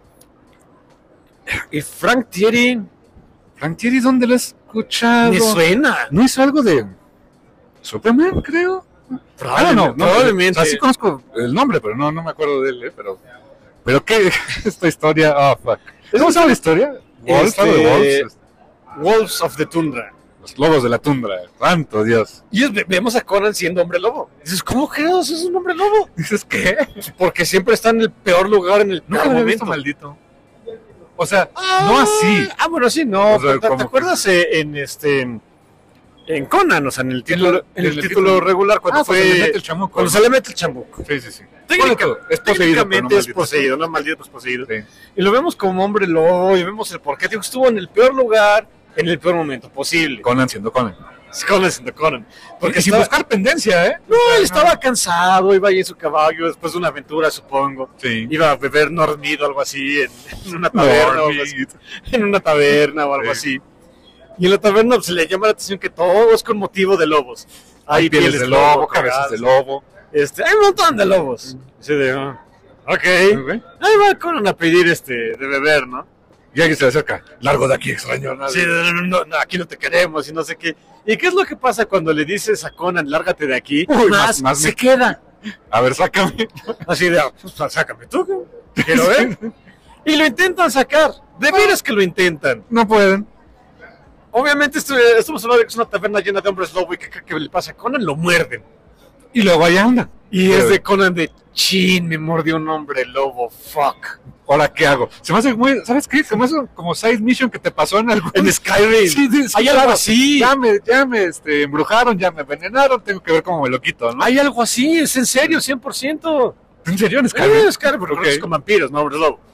Y Frank Thierry... Frank Thierry, ¿dónde lo he escuchado? Me suena. ¿No hizo algo de Superman, creo? Probablemente. No, no, probablemente. O sea, sí conozco el nombre, pero no, no me acuerdo de él, ¿eh? Pero, pero ¿qué? Esta historia, oh, fuck. ¿Cómo se llama la historia? Wolves, este, de Wolves. Wolves of the Tundra. Los lobos de la tundra, santo Dios. Y es, vemos a Conan siendo hombre lobo. Dices, ¿cómo crees? ¿Es un hombre lobo? Dices, ¿qué? Porque siempre está en el peor lugar, en el peor no, momento. Maldito. O sea, ah, no así. Ah, bueno, sí, no. O sea, ¿Te, ¿te acuerdas que... en este en Conan, o sea, en el título, en el, el título título regular, cuando Ah, fue... pues se le mete el chamuco. Cuando se le mete el chamuco. Sí, sí, sí. Técnica- Bueno, es poseído, técnicamente pero no es maldito. poseído, no maldito, pues poseído. Sí. Y lo vemos como hombre lobo, y vemos el porqué. Digo, estuvo en el peor lugar, en el peor momento posible. Conan siendo Conan. Conan siendo Conan. Porque sin estaba- buscar pendencia, ¿eh? No, él estaba cansado, iba ahí en su caballo después de una aventura, supongo. Sí. Iba a beber dormido, algo así, en, en una taberna o algo así. En una taberna o algo Sí. así. Y en la taberna pues, se le llama la atención que todo es con motivo de lobos. Hay pieles de lobo, cabezas de lobo. Este, hay un montón de lobos. Así de, ah, ok. Ok. Ahí va Conan a pedir este, de beber, ¿no? Y alguien se le acerca. Largo de aquí, extraño. Nadie. Sí, no, no, no, aquí no te queremos y no sé qué. ¿Y qué es lo que pasa cuando le dices a Conan, lárgate de aquí? Uy, más, más- más se me- queda. A ver, sácame. Así de, ah, pues, sácame tú, quiero ver. Y lo intentan sacar. De veras que lo intentan. No pueden. Obviamente esto- estamos hablando de que es una taberna llena de hombres lobo y que, que, que le pasa a Conan, lo muerden. Y luego ahí anda. Y Pero- es de Conan de, chin, me mordió un hombre lobo, fuck. ¿Ahora qué hago? Se me hace muy, ¿sabes qué? Se me hace como side mission que te pasó en algún... En Skyrim. Sí, sí, sí, Hay claro. algo así. Ya me, ya me este, embrujaron, ya me envenenaron, tengo que ver cómo me lo quito, ¿no? Hay algo así, es en serio, cien por ciento. ¿En serio? ¿En Skyrim, Skyrim? Skyrim, porque Ok. es con vampiros, no hombres lobo.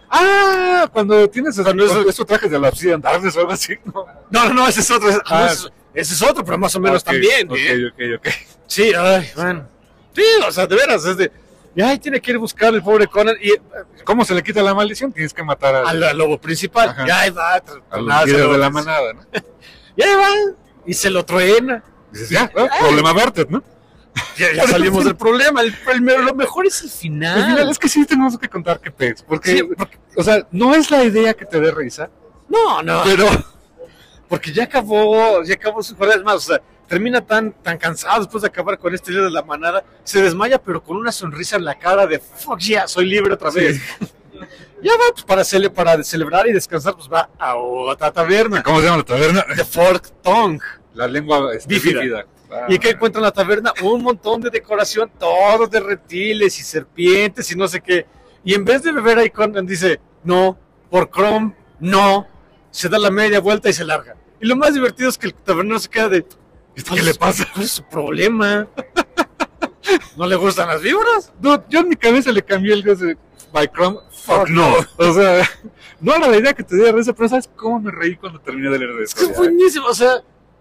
Ah, cuando tienes Cuando cuando eso- esos trajes de la Obsidian Darkness o algo así, ¿no? No, no, no, ese es otro. Ese, Ah. no, ese- ese es otro, pero más o menos Ok, también. Ok, ¿eh? ok, ok. Sí, ay, bueno. Sí, o sea, de veras, es de. Y ay, tiene que ir a buscar el pobre Conan y eh, ¿Cómo se le quita la maldición? Tienes que matar al, al, al lobo principal. Ajá. Y ahí va, tra- al nada, se líder lo- de la manada, ¿no? Y ahí va, y se lo truena. Dices, ya, ¿no? Problema averted, ¿no? Ya, ya salimos del problema. El, el- lo mejor es el final. Al final, es que sí tenemos que contar qué pez, porque, Sí, porque, o sea, no es la idea que te dé risa, No, no. pero Porque ya acabó, ya acabó su jornada. Es más, o sea, termina tan, tan cansado después de acabar con este líder de la manada, se desmaya, pero con una sonrisa en la cara de fuck yeah, soy libre otra vez. Ya va, pues para, cele- para celebrar y descansar, pues va a otra taberna. ¿cómo se llama la taberna? The Fork Tongue. La lengua este, Bífida. bífida. Ah. ¿Y qué encuentra en la taberna? Un montón de decoración, todo de reptiles y serpientes y no sé qué. Y en vez de beber ahí, Conan dice, no, por Chrome, no. Se da la media vuelta y se larga. Y lo más divertido es que el tabernero se queda de, ¿Qué le pasa? ¿cuál es su problema? ¿No le gustan las víboras? No, yo en mi cabeza le cambié el de by Chrome, fuck no. O sea, no era la idea que te diera risa, pero ¿sabes cómo me reí cuando terminé de leer de Es eso? que es buenísimo, o sea,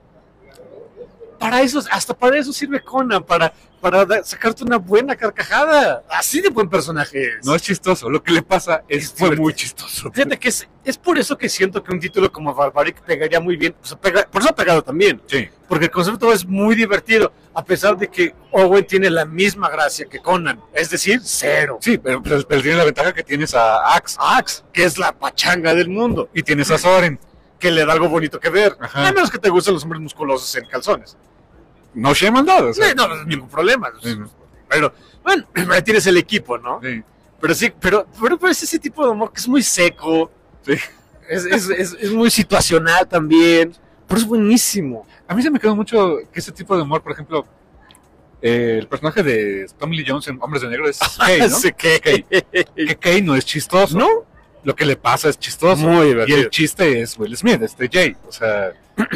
para eso, hasta para eso sirve Conan, para, para da- sacarte una buena carcajada. Así de buen personaje es. No es chistoso, lo que le pasa es, Es fue divertido. muy chistoso. Fíjate que es, es por eso que siento que un título como Barbaric pegaría muy bien. O sea, pega- por eso ha pegado también. Sí. Porque el concepto es muy divertido, a pesar de que Owen tiene la misma gracia que Conan. Es decir, cero. Sí, pero, pero, pero tiene la ventaja que tienes a Axe Axe, que es la pachanga del mundo, y tienes a Soren. que le da algo bonito que ver. Ajá. A menos que te gusten los hombres musculosos en calzones. No shame on that, o sea, No, no, no es ningún problema. Sí. Pero, bueno, ahí tienes el equipo, ¿no? sí. Pero sí, pero, pero, pero es ese tipo de humor que es muy seco. Sí. Es, es, es, es muy situacional también. Pero es buenísimo. A mí se me quedó mucho que ese tipo de humor, por ejemplo, eh, el personaje de Tommy Lee Jones en Hombres de Negro es Kay, ¿no? Sí, que- Que Kay no es chistoso. ¿No? Lo que le pasa es chistoso. Muy Y divertido. el chiste es Will Smith, este Jay. O sea,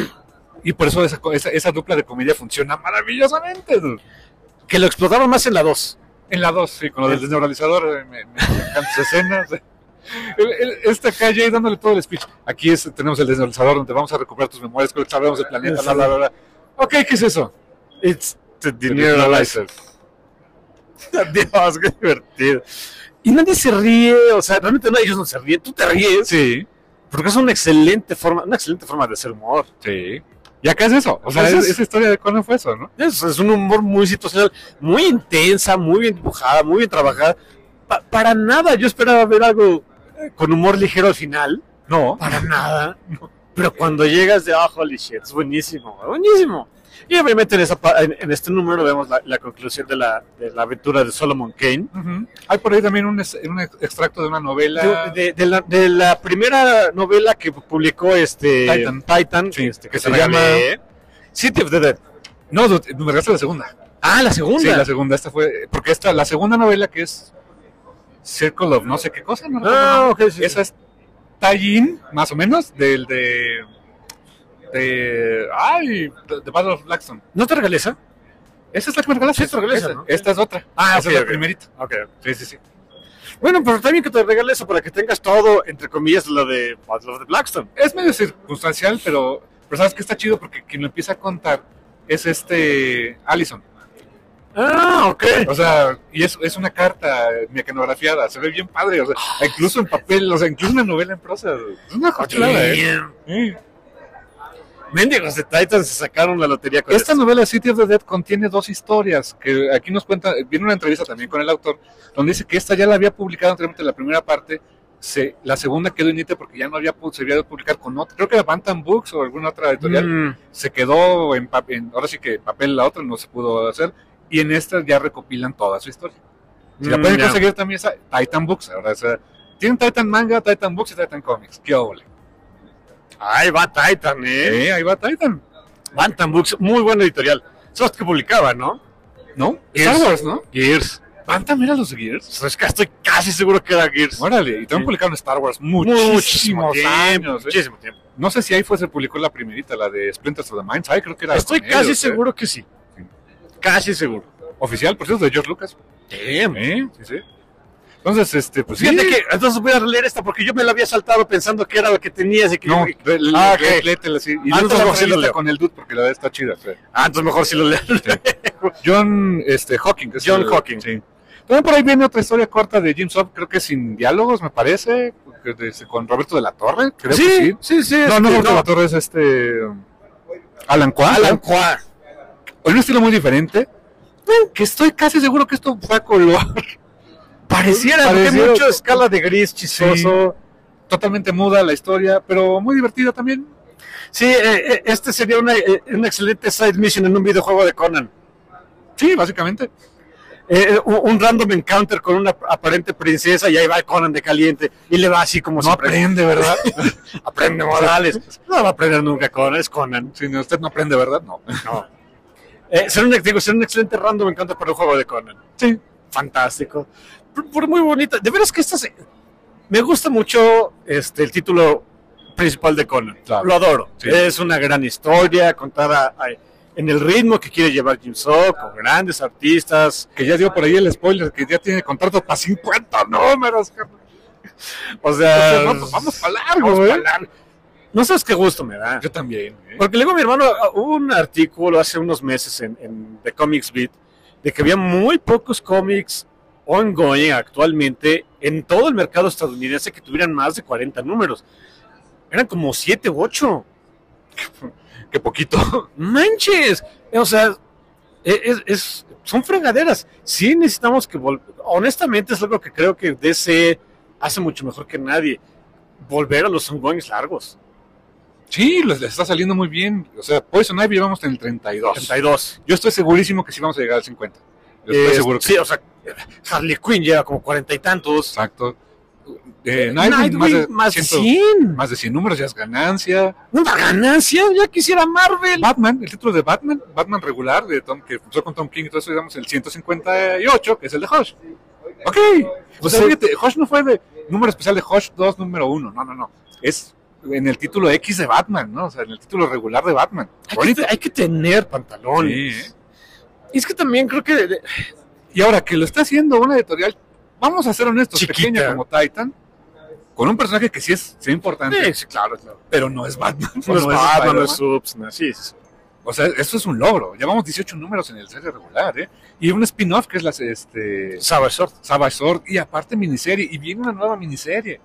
y por eso esa, co- esa, esa dupla de comedia funciona maravillosamente, dude. Que lo explotaron más en la dos. En la dos, sí, con lo del desneuralizador, eh, me, me encantan sus escenas. El- el- Este acá, Jay, dándole todo el speech. Aquí es, tenemos el desneuralizador donde vamos a recuperar tus memorias, que sabemos del planeta, bla, bla, bla, bla. Ok, ¿qué es eso? It's the El Deneuralizer. desneuralizer. Dios, qué divertido. Y nadie se ríe, o sea, realmente no, ellos no se ríen, tú te ríes. Sí, Porque es una excelente forma, una excelente forma de hacer humor. sí. ¿Y acá es eso? O sea, Pues es- es- esa historia de Conan fue eso, ¿no? Es, es un humor muy situacional, muy intensa, muy bien dibujada, muy bien trabajada. Pa- para nada, yo esperaba ver algo eh, con humor ligero al final. No. Para nada. Pero cuando llegas de, ah, holy shit, es buenísimo, buenísimo. Y obviamente en, esa, pa- en, en este número vemos la, la conclusión de la, de la aventura de Solomon Kane. Ujú. Hay por ahí también un, es- un ex- extracto de una novela. De, de- de la, de la primera novela que publicó este Titan. Titan, Sí, este, que que se se llama- llama City of the Dead. No, dude, me regreso a la segunda. Ah, la segunda. Sí, la segunda. Esta fue. Porque esta, la segunda novela que es Circle of no sé qué cosa, ¿no? Ah, recuerdo. ok, sí, Esa es tie-in, más o menos, del de. De... ¡Ay! The, The Battle of Blackstone. ¿No te regalé esa? Esa es la que me regalaste. Sí, te regalé esa, Esta- ¿no? Esta es otra. Ah, esa ok, es la ok. primerita. Ok. Sí, sí, sí. Bueno, pero también que te regale eso para que tengas todo, entre comillas, lo de Battle of the Blackstone. Es medio circunstancial, pero, pero sabes que está chido porque quien lo empieza a contar es este Allison. Ah, ok. O sea, y es, es una carta mecanografiada, se ve bien padre, o sea, incluso en papel, o sea, incluso una novela en prosa. Es una cochelada, ¿eh? Sí. Mendigos de Titan se sacaron la lotería con Esta esto. novela City of the Dead contiene dos historias, que aquí nos cuenta, viene una entrevista también con el autor, donde dice que esta ya la había publicado anteriormente la primera parte, se, la segunda quedó inédita porque ya no había, pu- se había publicar con otra, creo que era Bantam Books o alguna otra editorial, Mm, se quedó en, pa- en- ahora sí que en papel la otra no se pudo hacer, y en esta ya recopilan toda su historia. Si la mm, pueden ya. conseguir también esa Titan Books, ahora, o sea, tienen Titan Manga, Titan Books y Titan Comics, qué óvole. Ahí va Titan, ¿eh? Eh, ahí va Titan, Bantam Books, muy buena editorial. Son los que publicaban, ¿no? ¿no? Gears. Star Wars, ¿no? Gears. Bantam era los de Gears. Es que estoy casi seguro que era Gears. Órale, y también Sí. publicaron Star Wars Muchísimo muchísimos tiempo. años. ¿eh? Muchísimo tiempo. No sé si ahí fue se publicó la primerita, la de Splinters of the Mind. Ay, creo que era. Estoy con casi ellos, ¿eh? seguro que sí. Casi seguro. Oficial, por cierto, de George Lucas. Damn. ¿Eh? Sí, sí. Entonces, este, pues sí. Fíjate que entonces voy a leer esta porque yo me la había saltado pensando que era lo que tenías y que No, yo- re- le- Ah, le- ok. léetela así. Y Ah, léete entonces la mejor sí lo entrevista leo. con el dude porque la verdad está chida. sí. Ah, entonces mejor si lo leo. John este, Hawking. que es John el- Hawking. Sí. También por ahí viene otra historia corta de Jim Sub, creo que sin diálogos, me parece, que de- con Roberto de la Torre, creo que sí. sí, sí. No, no, este, Roberto de la Torre es este... um, Alan Quah. Alan ¿no? Quah. Con un estilo muy diferente, eh, que estoy casi seguro que esto fue a color. Pareciera, porque hay Pareciera- mucho escala de gris chistoso. Totalmente muda la historia, pero muy divertida también. Sí, eh, eh, este sería una, eh, una excelente side mission en un videojuego de Conan. Sí, básicamente. Eh, eh, un, un random encounter con una aparente princesa y ahí va Conan de caliente y le va así como No siempre. aprende, ¿verdad? Aprende modales. No va a aprender nunca Conan, es Conan. Si no, usted no aprende, ¿verdad? No. No. Eh, será, un, digo, será un excelente random encounter para un juego de Conan. Sí. Fantástico. Por, por muy bonita. De veras que esta se- me gusta mucho este el título principal de Conan. Claro. Lo adoro. Sí. Es una gran historia contada a- en el ritmo que quiere llevar Jim Sub, con grandes artistas. Que ya dio por ahí el spoiler, que ya tiene contrato para cincuenta números. carnal. O sea, Entonces, vamos, vamos para largo, vamos ¿eh? pa' largo. No sabes qué gusto me da. Yo también. ¿eh? Porque luego mi hermano, ah, hubo un artículo hace unos meses en, en The Comics Beat de que había muy pocos cómics ongoing actualmente en todo el mercado estadounidense que tuvieran más de cuarenta números. Eran como siete u ocho. Que poquito. ¡Manches! O sea, es, es- son fregaderas. Sí necesitamos que vol- honestamente es algo que creo que D C hace mucho mejor que nadie. Volver a los ongoings largos. Sí, les, les está saliendo muy bien. O sea, Poison Ivy llevamos en el treinta y dos. treinta y dos. Yo estoy segurísimo que sí vamos a llegar al cincuenta. Yo estoy Eh, seguro que sí, o sea, Harley Quinn lleva como cuarenta y tantos. Exacto. Eh, Nightwing, más, de más de ciento- cien. más de cien números, ya es ganancia. Una ganancia, ya quisiera Marvel. Batman, el título de Batman, Batman regular, de Tom, que empezó con Tom King y todo eso, digamos, el ciento cincuenta y ocho, que es el de Hush. Ok. O sea, Sí. fíjate, Hush no fue de número especial de Hush dos, número uno. No, no, no. Es en el título X de Batman, ¿no? O sea, en el título regular de Batman. Hay Bonito. que, hay que tener pantalones. Sí, ¿eh? Y es que también creo que Y ahora que lo está haciendo una editorial, vamos a ser honestos, Chiquita. pequeña como Titan, con un personaje que sí es, sí es importante, sí, sí, claro, claro. pero no es Batman. No es Batman, no Spider-Man. es Subs, no, sí, sí. O sea, eso es un logro. Llevamos dieciocho números en el serie regular, ¿eh? Y un spin-off que es la este, Savage Sword. Savage Sword, y aparte miniserie, y viene una nueva miniserie.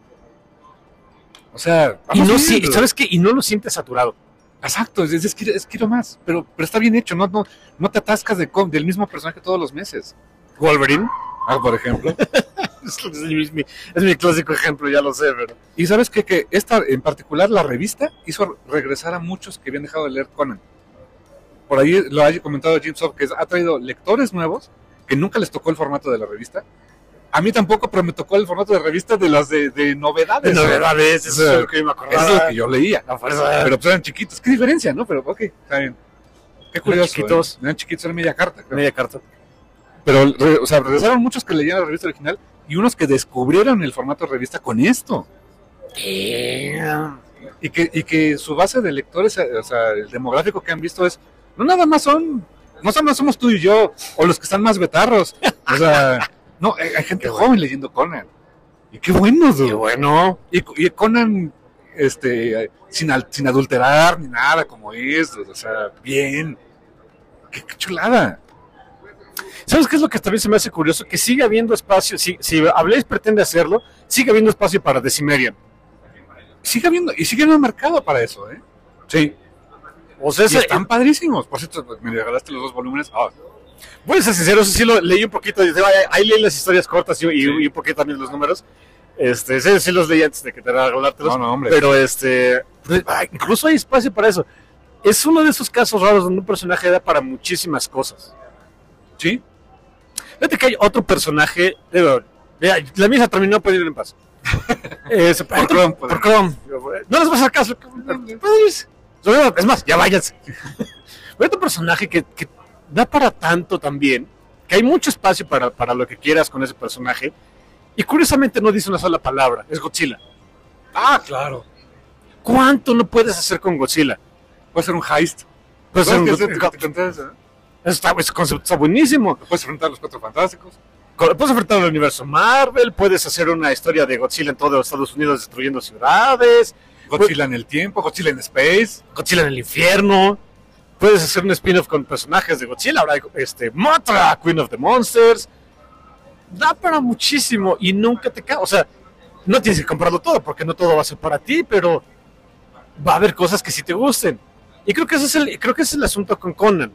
O sea, Y vamos no, bien, sí, pero- ¿sabes qué? Y no lo sientes saturado. Exacto, es, es, quiero, es quiero más, pero, pero está bien hecho, no, no, no te atascas de, com- del mismo personaje todos los meses. Wolverine. Ah, por ejemplo. Es, es mi, es mi clásico ejemplo, ya lo sé, pero. Y sabes qué? Que esta, en particular, la revista, hizo regresar a muchos que habían dejado de leer Conan. Por ahí lo ha comentado Jim Sub, que ha traído lectores nuevos, que nunca les tocó el formato de la revista. A mí tampoco, pero me tocó el formato de revista de las de, de novedades. novedades, O eso sea, es lo que yo me Eso acordaba. es lo que yo leía. La fuerza. Pero pues eran chiquitos. ¿Qué diferencia, no? Pero ok, está bien. Qué curioso. chiquitos. ¿eh? Eran chiquitos, era media carta, creo. Media carta. Pero, re- o sea, regresaron muchos que leían la revista original y unos que descubrieron el formato de revista con esto. Damn. y que, y que su base de lectores, o sea, el demográfico que han visto es, no nada más son, no nada más somos tú y yo, o los que están más betarros, o sea, no, hay, hay gente joven leyendo Conan, y qué bueno, dude. Qué bueno. Y, y Conan, este, sin, al- sin adulterar ni nada, como es, dude, o sea, bien, qué, qué chulada. ¿Sabes qué es lo que también se me hace curioso? Que sigue habiendo espacio, si, si Blaze pretende hacerlo, sigue habiendo espacio para Decimerian. Sigue habiendo, y sigue habiendo mercado para eso, ¿eh? Sí. O sea, Y ese- están padrísimos. Por cierto, me regalaste los dos volúmenes. Ah, voy a ser sincero, eso sí lo leí un poquito, ahí ahí leí las historias cortas y, y- y un poquito también los números. Este, sí, sí los leí antes de que te regalártelos. no, no, hombre. Pero este, pues, ay, incluso hay espacio para eso. Es uno de esos casos raros donde un personaje da para muchísimas cosas. sí. Fíjate que hay otro personaje, digo, mira, la misa terminó, puede ir en paz. Es, Por otro- Chrome, por Chrome. No les vas a hacer caso. Pueden irse. Es más, ya váyanse. Hay otro personaje que, que da para tanto también, que hay mucho espacio para, para lo que quieras con ese personaje, y curiosamente no dice una sola palabra, es Godzilla. Ah, claro. ¿Cuánto no puedes hacer con Godzilla? Puede ser un heist. Pues ¿Sabes un- qué es? Te- te conté eso, ¿eh? está, ese concepto está buenísimo. Puedes enfrentar a los Cuatro Fantásticos. Puedes enfrentar al universo Marvel, puedes hacer una historia de Godzilla en todo Estados Unidos destruyendo ciudades, Godzilla en el tiempo, Godzilla en space. Godzilla en el infierno, puedes hacer un spin-off con personajes de Godzilla, ahora hay, este, Mothra, Queen of the Monsters, da para muchísimo y nunca te cae, o sea, no tienes que comprarlo todo porque no todo va a ser para ti, pero va a haber cosas que sí te gusten. Y creo que ese es el, creo que ese es el asunto con Conan.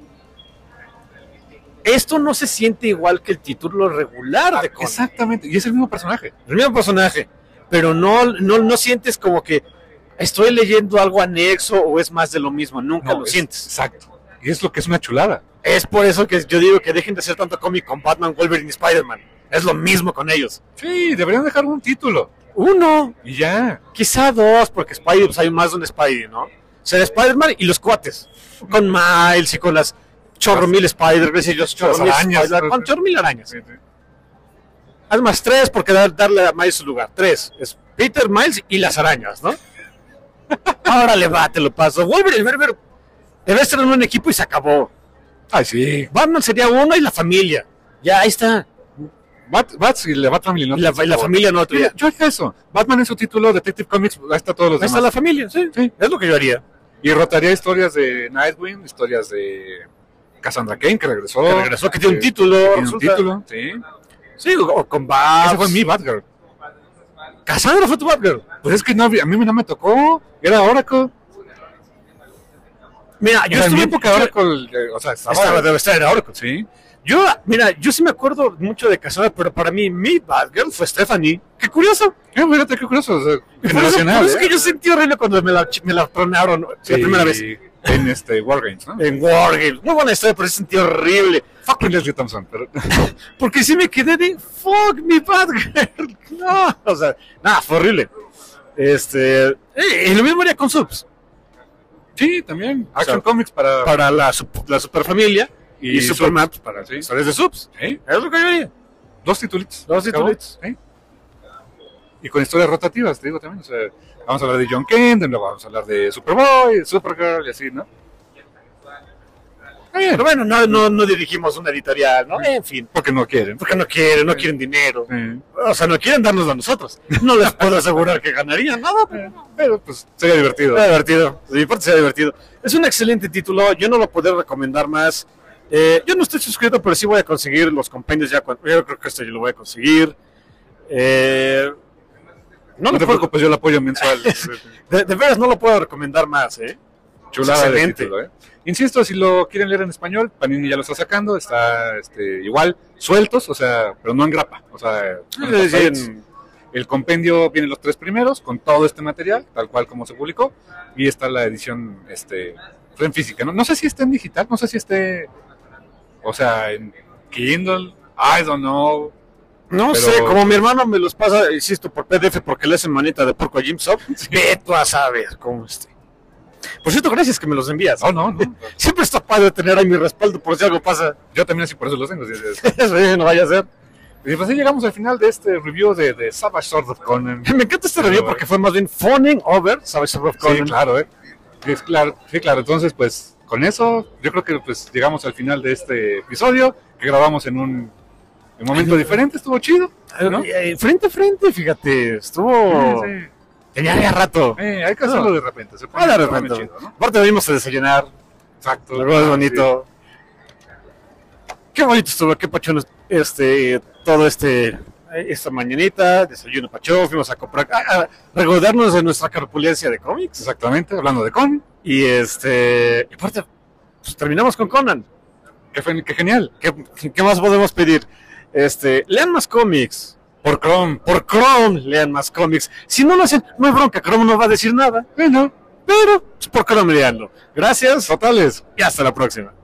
Esto no se siente igual que el título regular de Conan. Exactamente. Y es el mismo personaje. El mismo personaje, pero no, no, no sientes como que estoy leyendo algo anexo o es más de lo mismo, nunca No, lo es- sientes. Exacto. Y es lo que es una chulada. Es por eso que yo digo que dejen de hacer tanto cómic con Batman, Wolverine y Spider-Man. Es lo mismo con ellos. Sí, deberían dejar un título. Uno, Y ya. quizá dos, porque Spidey, pues hay más de un Spidey, ¿no? Será Spider-Man y los cuates. Con Miles y con las chorro mil Spider-Man y los chorro Las mil arañas. Spider- con chorro mil arañas. Sí, sí. Además, tres, porque dar- darle a Miles su lugar. Tres. Es Peter, Miles y las arañas, ¿no? Ahora le va, te lo paso. Wolverine, ver, ver, debe estar en un equipo y se acabó. Ay, sí. Batman sería uno y la familia. Ya, ahí está. Bat, Bats y la Bat Family, ¿no? Y la, y la familia no. Mira, yo haría eso. Batman en su título, Detective Comics, ahí está todos los Ahí está demás. la familia, sí. Sí. Es lo que yo haría. Y rotaría historias de Nightwing, historias de Cassandra Cain, que regresó. Que regresó, que tiene un título, que tiene un resulta. título, sí. Sí, o, o con Babs. Ese fue mi Batgirl. Cassandra fue tu Batgirl. Pues es que no, había- a mí no me tocó. Era Oracle. Mira, yo Yo en mi estuve época Oracle, eh, o sea, estaba... Estaba, debe estar en Oracle. Sí. Yo, mira, yo sí me acuerdo mucho de Cassandra, pero para mí, mi Batgirl fue Stephanie. Qué curioso. Eh, fíjate qué curioso. O sea, Por eso, generacional. por eso es ¿eh? que yo sentí horrible cuando me la, me la tronaron Sí, la primera vez En este, Wargames, ¿no? en Wargames. Muy buena historia, pero sí sentí horrible. Fucking Leslie Thompson. Pero... Porque sí me quedé de fuck mi Batgirl. No, o sea, nada, fue horrible. Este, eh, y lo mismo haría con Subs. sí, también. Action sea, Comics para... Para la, sup- la superfamilia y, Y Superman Subs para... Sí. historias de Subs. Sí. Es lo que yo haría. Dos titulitos. Dos Acabó. titulitos. Sí. Y con historias rotativas, te digo también. O sea, vamos a hablar de John Kent, luego vamos a hablar de Superboy, Supergirl y así, ¿no? Está bien. Pero bueno, no, no, no dirigimos una editorial, ¿no? En fin. Porque no quieren. Porque no quieren, no quieren dinero. Sí. O sea, no quieren darnos a nosotros. No les puedo asegurar que ganarían nada, pero Pero pues sería divertido. sería divertido. De mi parte sería divertido. Es un excelente título. Yo no lo podré recomendar más. Eh, yo no estoy suscrito, pero sí voy a conseguir los compendios ya. Cuando, yo creo que esto yo lo voy a conseguir. Eh, no, No lo te puedo- preocupes, yo el apoyo mensual. de, de veras no lo puedo recomendar más, ¿eh? Chulada de Excelente. título, ¿eh? Insisto, si lo quieren leer en español, Panini ya lo está sacando, está este, igual, sueltos, o sea, pero no en grapa. O sea, con los Sí, papeles. en- El compendio viene los tres primeros, con todo este material, tal cual como se publicó, y está la edición este, pues, en física. ¿no? no sé si esté en digital, no sé si esté, o sea, en Kindle, I don't know. No Pero- sé, como mi hermano me los pasa, insisto, por P D F porque le hacen manita de porco a Jim Sop, ve tú a saber cómo esté. Por cierto, gracias que me los envías. Oh, no, no. Siempre está padre tener ahí mi respaldo por si algo pasa. Yo también así por eso los tengo. sí, sí, sí. Sí, no vaya a ser. Y pues así llegamos al final de este review de, de Savage Sword of Conan. Me encanta este review porque fue más bien phoning over Savage Sword of Conan. Sí, claro, eh. Sí, claro, sí, claro. Entonces, pues, con eso, yo creo que pues llegamos al final de este episodio, que grabamos en un, en un momento diferente, estuvo chido, ¿no? Eh, Frente a frente, fíjate, estuvo... Sí, sí. Tenía ya rato. Eh, hay que hacerlo No. de repente, se pone, Ah, de se pone repente. chido, ¿no? Aparte venimos a desayunar, Exacto. luego es Ah, bonito. Qué bonito estuvo, qué pachón este, todo este, esta mañanita, desayuno pachón, fuimos a comprar, a, a recordarnos de nuestra corpulencia de sí, cómics. exactamente, hablando de Conan. Y este, y aparte, pues, terminamos con Conan. Qué, fe- qué genial. ¿Qué, qué más podemos pedir? Este, lean más cómics. Por Chrome. Por Chrome, lean más cómics. Si no lo hacen, no hay bronca, Chrome no va a decir nada. Bueno, Pero, pues, por Chrome leanlo. Gracias totales. y hasta la próxima.